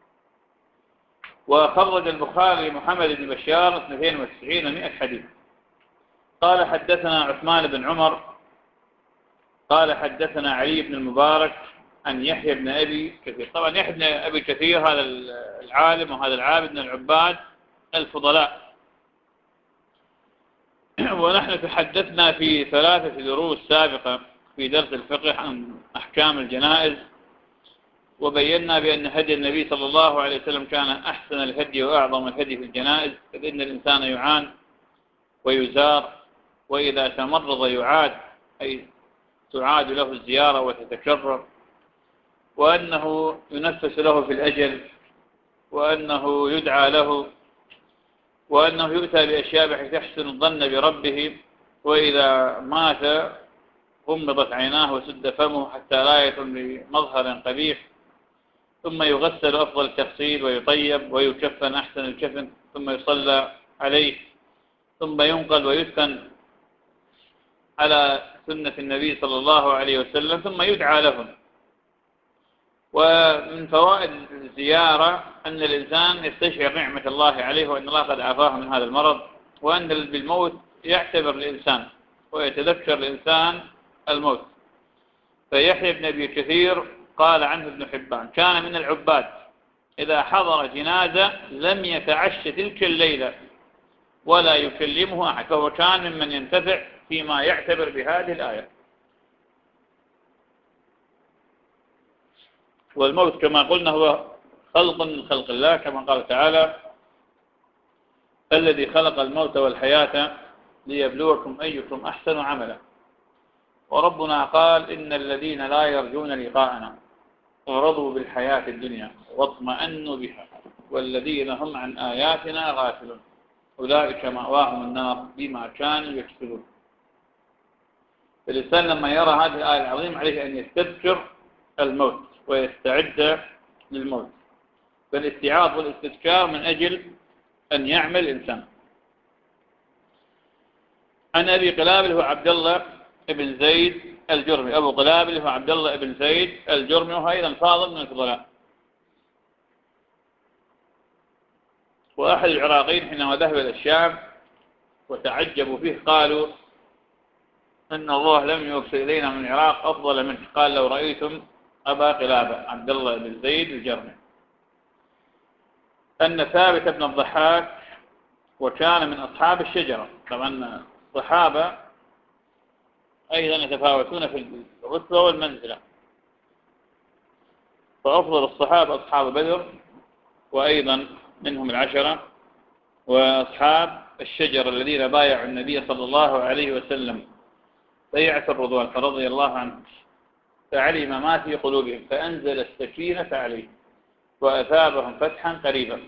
وخرج البخاري محمد بن بشار اثنين وتسعين ومئة حديث. قال حدثنا عثمان بن عمر قال حدثنا علي بن المبارك عن يحيى بن أبي كثير. طبعا يحيى بن أبي كثير هذا العالم وهذا العابد من العباد الفضلاء. ونحن تحدثنا في ثلاثة دروس سابقة في درس الفقه عن أحكام الجنائز، وبينا بأن هدي النبي صلى الله عليه وسلم كان أحسن الهدي وأعظم الهدي في الجنائز، فإن الإنسان يعان ويزار، وإذا تمرض يعاد، أي تعاد له الزيارة وتتكرر، وأنه ينفس له في الأجل، وأنه يدعى له، وأنه يؤتى بأشياء بحيث يحسن الظن بربه، وإذا مات غمضت عيناه وسد فمه حتى لا يكون بمظهر قبيح، ثم يغسل أفضل تغسيل ويطيب ويكفن أحسن الكفن، ثم يصلى عليه، ثم ينقل ويدفن على سنة النبي صلى الله عليه وسلم، ثم يدعى لهم. ومن فوائد الزيارة أن الإنسان يستشعر نعمة الله عليه، وأن الله قد عافاه من هذا المرض، وأن بالموت يعتبر الإنسان ويتذكر الإنسان الموت. فيحيى بن أبي كثير قال عنه ابن حبان كان من العباد إذا حضر جنازة لم يتعش تلك الليلة ولا يكلمه أحد، فهو كان ممن ينتفع فيما يعتبر بهذه الآية. والموت كما قلنا هو خلق من خلق الله، كما قال تعالى الذي خلق الموت والحياة ليبلوكم أيكم أحسن عملا. وربنا قال إن الذين لا يرجون لقاءنا ورضوا بالحياة الدنيا واطمأنوا بها والذين هم عن آياتنا غافلون أولئك مأواهم النار بما كانوا يكسبون. الإنسان لما يرى هذه الآية العظيمة عليه أن يستذكر الموت ويستعد للموت، فالاستعاض والاستذكار من أجل أن يعمل الإنسان. عن أبي قلابة هو عبد الله ابن زيد الجرمي، أبو قلابة هو عبد الله ابن زيد الجرمي، وهو أيضا فاضل من الفضلاء، وأحد العراقيين حينما ذهب إلى الشام وتعجبوا فيه قالوا إن الله لم يرسل إلينا من العراق أفضل منه. قال لو رأيتم أبا قلابة عبد الله بن زيد الجرمي. أن ثابت بن الضحاك وكان من أصحاب الشجرة. طبعا الصحابة أيضا يتفاوتون في الرتبة والمنزلة، فأفضل الصحابة أصحاب بدر، وأيضا منهم العشرة، وأصحاب الشجرة الذين بايعوا النبي صلى الله عليه وسلم بيعة الرضوان فرضي الله عنهم، فعلم ما في قلوبهم فأنزل السكينة عليهم وأثابهم فتحا قريبا.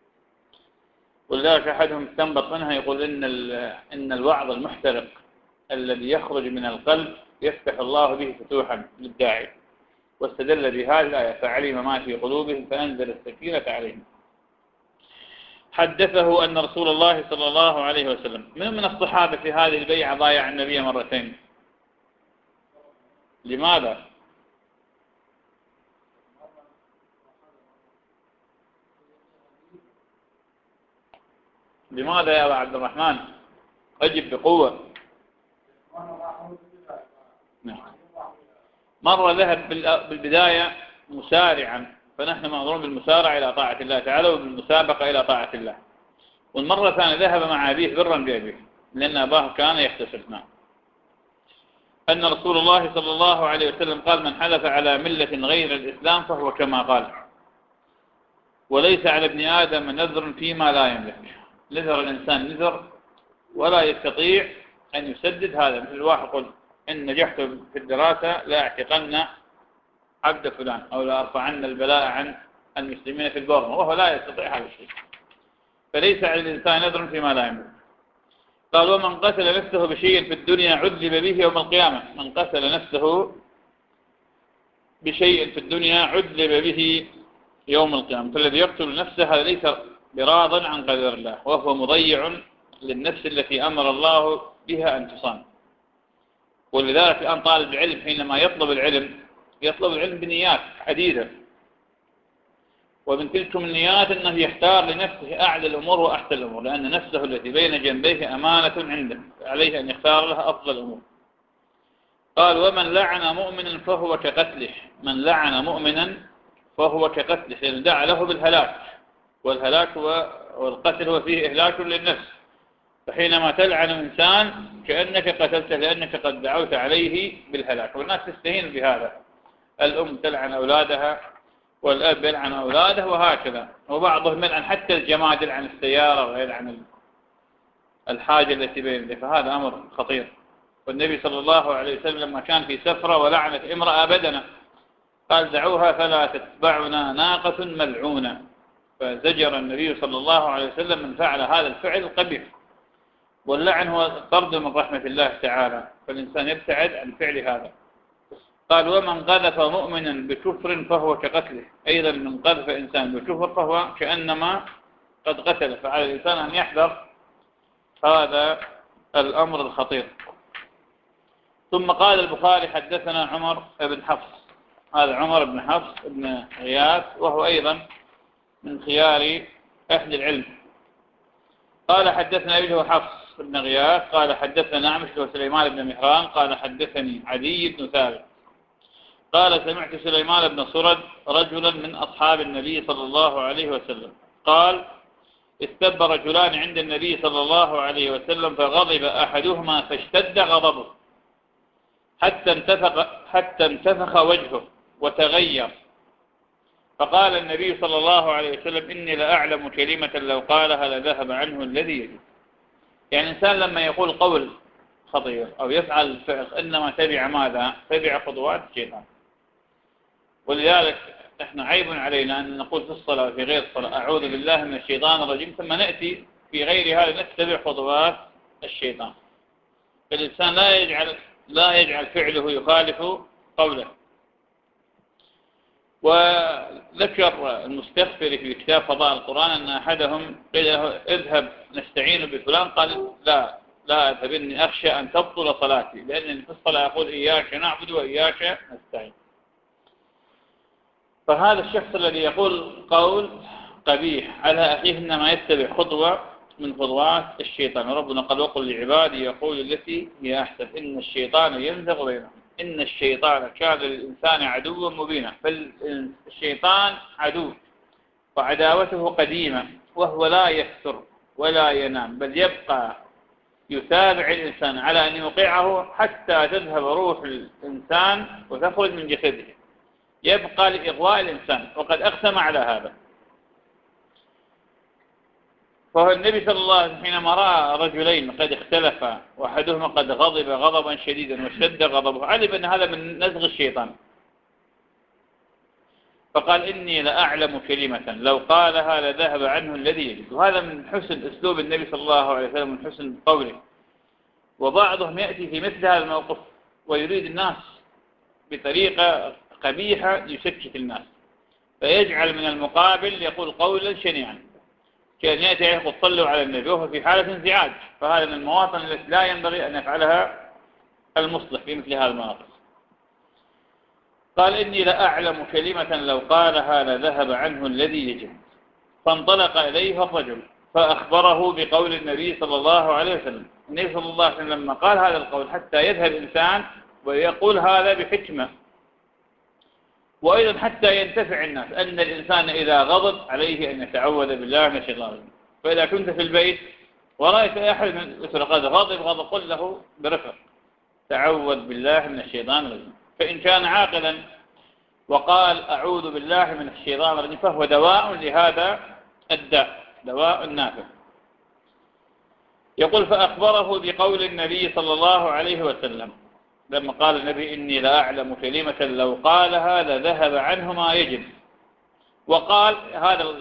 ولذلك أحدهم استنبط منها يقول إن إن الوعظ المحترق الذي يخرج من القلب يفتح الله به فتوحا للداعي، واستدل بهذه الآية فعلم ما في قلوبهم فأنزل السكينة عليهم. حدثه أن رسول الله صلى الله عليه وسلم من من الصحابة في هذه البيعة بايع النبي مرتين. لماذا؟ لماذا يا أبا عبد الرحمن؟ أجب بقوة. نعم. مرة ذهب بالبداية مسارعا، فنحن مأمورون بالمسارعة إلى طاعة الله تعالى وبالمسابقة إلى طاعة الله. والمرة الثانية ذهب مع أبيه برا بأبيه لأن أباه كان يغتسل معه. أن رسول الله صلى الله عليه وسلم قال: من حلف على ملة غير الإسلام فهو كما قال، وليس على ابن آدم نذر فيما لا يملك. نذر الإنسان نذر ولا يستطيع أن يسدد، هذا مثل الواحد يقول إن نجحت في الدراسة لا أعتقن عبد فلان أو لا أرفعن البلاء عن المسلمين في البرمة، وهو لا يستطيع هذا الشيء. فليس على الإنسان نذر فيما لا يملك. قال: ومن قتل نفسه بشيء في الدنيا عذب به يوم القيامة. من قتل نفسه بشيء في الدنيا عذب به يوم القيامة. فالذي يقتل نفسه هذا ليس براضا عن قدر الله، وهو مضيع للنفس التي أمر الله بها أن تصان. ولذلك الآن طالب العلم حينما يطلب العلم يطلب العلم بنيات عديدة، ومن تلكم النيات أنه يختار لنفسه أعلى الأمور وأحسن الأمور، لأن نفسه التي بين جنبيه أمانة عنده، عليه أن يختار لها أفضل الأمور. قال: ومن لعن مؤمنا فهو كقتله. من لعن مؤمنا فهو كقتله، لأن دعا له بالهلاك، والهلاك والقتل هو فيه إهلاك للنفس. فحينما تلعن إنسان كأنك قتلته، لأنك قد دعوت عليه بالهلاك. والناس تستهين بهذا، الأم تلعن أولادها والأب يلعن أولاده وهكذا، وبعضهم يلعن حتى الجماد، يلعن السيارة ويلعن الحاجة التي بين يديه، فهذا أمر خطير. والنبي صلى الله عليه وسلم لما كان في سفرة ولعنت امرأة بدنة قال: دعوها فلا تتبعنا ناقة ملعونة. فزجر النبي صلى الله عليه وسلم من فعل هذا الفعل القبيح. واللعن هو الطرد من رحمة الله تعالى، فالإنسان يبتعد عن فعل هذا. قال: ومن قذف مؤمنا بكفر فهو كقتله. أيضا من قذف إنسان بكفر فهو كأنما قد قتله. فعلى الإنسان أن يحذر هذا الأمر الخطير. ثم قال البخاري: حدثنا عمر بن حفص. هذا عمر بن حفص بن غياث، وهو أيضا من خيار أهل العلم. قال: حدثنا ابنه حفص بن غياث قال: حدثنا أعمش وسليمان بن مهران قال: حدثني عدي بن ثابت قال: سمعت سليمان بن صرد رجلا من أصحاب النبي صلى الله عليه وسلم قال: استب رجلان عند النبي صلى الله عليه وسلم، فغضب أحدهما فاشتد غضبه حتى انتفخ, حتى انتفخ وجهه وتغير. فقال النبي صلى الله عليه وسلم: إني لأعلم كلمة لو قالها لذهب عنه الذي يجب. يعني الإنسان لما يقول قول خطير أو يفعل فعل إنما تبع ماذا؟ تبع خطوات الشيطان. ولذلك احنا عيب علينا أن نقول في الصلاة وفي غير الصلاة أعوذ بالله من الشيطان الرجيم، ثم نأتي في غير هذا نتبع خطوات الشيطان. فالإنسان لا يجعل لا يجعل فعله يخالف قوله. وذكر المستغفر في كتاب فضاء القرآن أن أحدهم قيل له: اذهب نستعين بفلان، قال: لا لا أذهب، إني أخشى أن تبطل صلاتي، لأنني في الصلاة أقول إياك نعبد وإياك نستعين. فهذا الشخص الذي يقول قول قبيح على أخيه إنما يتبع خطوة من خطوات الشيطان. وربنا قال: وقل لعبادي يقول التي هي أحسن إن الشيطان ينزغ بينهم إن الشيطان كان للإنسان عدوا مبينا. فالشيطان عدو وعداوته قديمة، وهو لا يفتر ولا ينام، بل يبقى يتابع الإنسان على أن يوقعه حتى تذهب روح الإنسان وتخرج من جسده، يبقى لإغواء الإنسان، وقد أقسم على هذا. فهو النبي صلى الله عليه وسلم حينما رأى رجلين قد اختلفا وأحدهما قد غضب غضبا شديدا واشتد غضبه، علم أن هذا من نزغ الشيطان، فقال: إني لأعلم كلمة لو قالها لذهب عنه الذي يجد. وهذا من حسن أسلوب النبي صلى الله عليه وسلم، من حسن قوله. وبعضهم يأتي في مثل هذا الموقف ويريد الناس بطريقة قبيحة يشكك الناس، فيجعل من المقابل يقول قولا شنيعا، كأن يأتي يقول: صلوا على النبي، وهو في حالة انزعاج. فهذا من المواطن التي لا ينبغي أن يفعلها المصلح في مثل هذا المواقف. قال: إني لأعلم كلمة لو قالها لذهب عنه الذي يجب. فانطلق إليه الرجل فأخبره بقول النبي صلى الله عليه وسلم. النبي صلى الله عليه وسلم لما قال هذا القول حتى يذهب إنسان ويقول هذا بحكمة وأيضا حتى ينتفع الناس أن الإنسان إذا غضب عليه أن يتعوذ بالله من الشيطان الرجيم. فإذا كنت في البيت ورأيت أحد مثل قد غضب غضب قل له برفق تعوذ بالله من الشيطان الرجيم. فإن كان عاقلا وقال أعوذ بالله من الشيطان الرجيم فهو دواء لهذا الداء، دواء نافع. يقول فأخبره بقول النبي صلى الله عليه وسلم لما قال النبي إني لا أعلم كلمة لو قالها لذهب عنه ما يجب. وقال هذا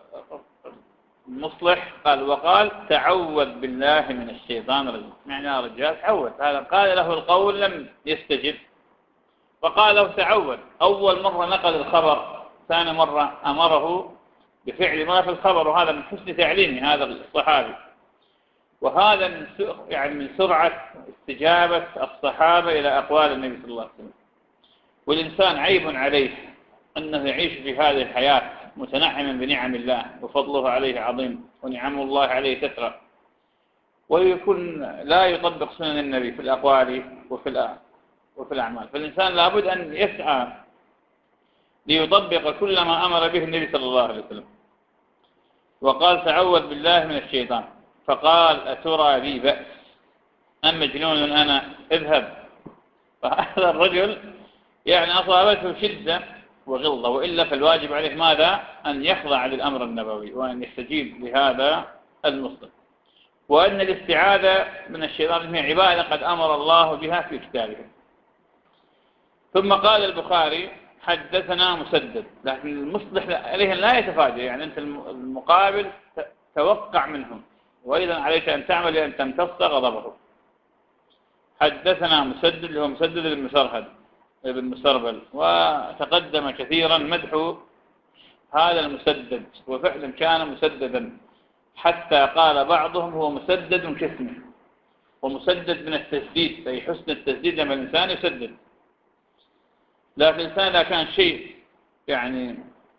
المصلح قال وقال تعوذ بالله من الشيطان الرجيم، يعني يا رجال تعوذ. هذا قال له القول لم يستجب وقال له تعوذ. أول مرة نقل الخبر، ثاني مرة أمره بفعل ما في الخبر، وهذا من حسن تعليم هذا الصحابي. وهذا من يعني من سرعة استجابة الصحابة إلى أقوال النبي صلى الله عليه وسلم. والإنسان عيب عليه أنه يعيش في هذه الحياة متنعما بنعم الله وفضله عليه عظيم ونعم الله عليه كثرة، ويكون لا يطبق سنن النبي في الأقوال وفي وفي الأعمال. فالإنسان لابد أن يسعى ليطبق كل ما أمر به النبي صلى الله عليه وسلم. وقال تعوذ بالله من الشيطان، فقال أترى بي بأس أم مجنون أنا؟ اذهب. فهذا الرجل يعني أصابته شدة وغلظة، وإلا فالواجب عليه ماذا؟ أن يخضع للأمر النبوي وأن يستجيب لهذا المسلم. وأن الاستعاذة من الشيطان هي عبادة قد أمر الله بها في كتابه. ثم قال البخاري حدثنا مسدد، لكن المصلح عليه لا يتفاجئ، يعني أنت المقابل توقع منهم، وأيضا عليك أن تعمل أن تمتص غضبه. حدثنا مسدد اللي هو مسدد بن مسرهد ابن مسربل، وتقدم كثيرا مدح هذا المسدد، وفعلا كان مسددا حتى قال بعضهم هو مسدد كاسمه، ومسدد من التسديد أي حسن التسديد لما الإنسان يسدد. لكن الإنسان إذا كان شيء يعني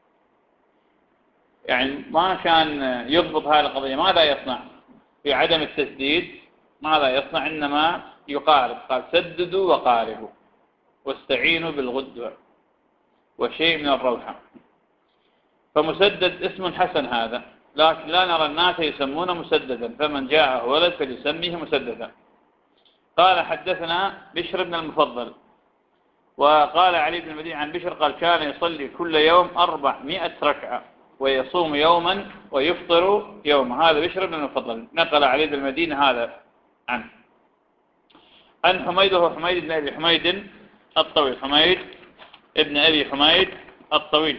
يعني ما كان يضبط هذه القضية ماذا يصنع؟ في عدم التسديد ماذا يصنع؟ إنما يقارب، قال سددوا وقاربوا واستعينوا بالغدوة وشيء من الروحة. فمسدد اسم حسن هذا، لكن لا نرى الناس يسمونه مسددا، فمن جاءه ولد فليسميه مسددا. قال حدثنا بشر بن المفضل، وقال علي بن المديني عن بشر قال كان يصلي كل يوم أربعمائة ركعة ويصوم يوما ويفطر يوما. هذا بشر بن المفضل، نقل علي بن المديني هذا عنه. عن حميد وهو حميد بن أبي حميد الطويل، حميد ابن أبي حميد الطويل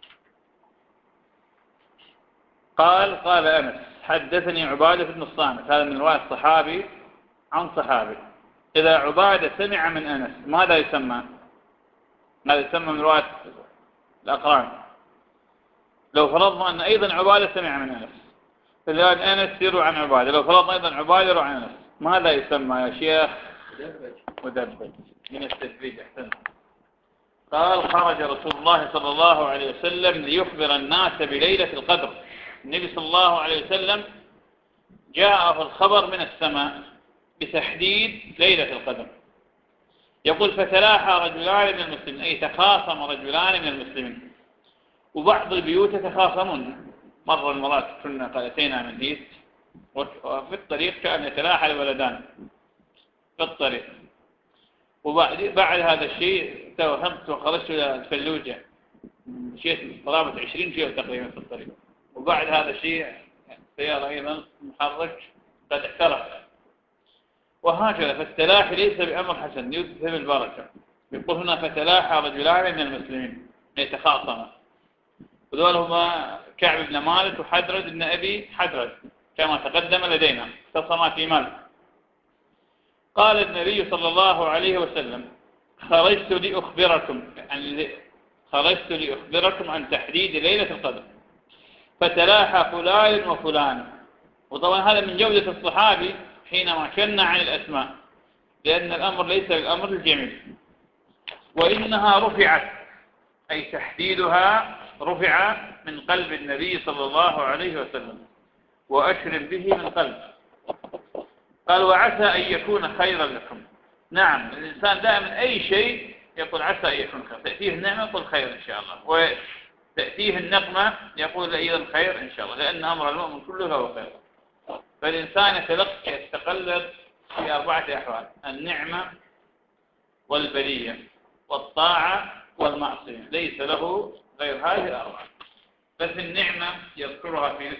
قال قال أنس حدثني عبادة بن الصامت، هذا من رواية الصحابي عن صحابي. إذا عبادة سمع من أنس ماذا يسمى؟ ماذا يسمى من رواية الأقران؟ لو فرضنا أن أيضا عبادة سمع من أنس، فالآن أنس يروي عن عبادة، لو فرضنا أيضا عبادة يروي عن أنس، ماذا يسمى يا شيخ؟ مدبج من التدريج. أحسن. قال خرج رسول الله صلى الله عليه وسلم ليخبر الناس بليلة القدر. النبي صلى الله عليه وسلم جاءه الخبر من السماء بتحديد ليلة القدر. يقول فتلاحى رجلان من المسلمين، أي تخاصم رجلان من المسلمين، وبعض البيوت يتخاصمون. مرة المرات كنا قد أتينا من هيت وفي الطريق كان يتلاحى الولدان في الطريق، وبعد بعد هذا الشيء توهمت وخرجت إلى الفلوجة، مشيت قرابة عشرين كيلو تقريبا في الطريق، وبعد هذا الشيء السيارة أيضا محرك قد احترق. وهكذا فالتلاحي ليس بأمر حسن يذهب البركة. يقول هنا فتلاحى رجلان من المسلمين يتخاصما، وذول هما كعب بن مالك وحدرد بن أبي حدرد كما تقدم لدينا، اختصما في مال. قال النبي صلى الله عليه وسلم خرجت لأخبركم، يعني خرجت لأخبركم عن تحديد ليلة القدر، فتلاحى فلان وفلان. وطبعا هذا من جودة الصحابي حينما كنا عن الأسماء، لأن الأمر ليس بالأمر الجميل، وإنها رفعت أي تحديدها رفع من قلب النبي صلى الله عليه وسلم وأشرب به من قلب. قال وعسى أن يكون خيرا لكم. نعم الإنسان دائما أي شيء يقول عسى أن يكون خير، تأتيه النعمة يقول خير إن شاء الله، وتأتيه النقمة يقول أيضا خير إن شاء الله، لأن أمر المؤمن كله له خير. فالإنسان يتلقى يتقلب في أربعة أحوال: النعمة والبلية والطاعة والمعصية، ليس له غير هذه الأربعة. بس النعمة يذكرها في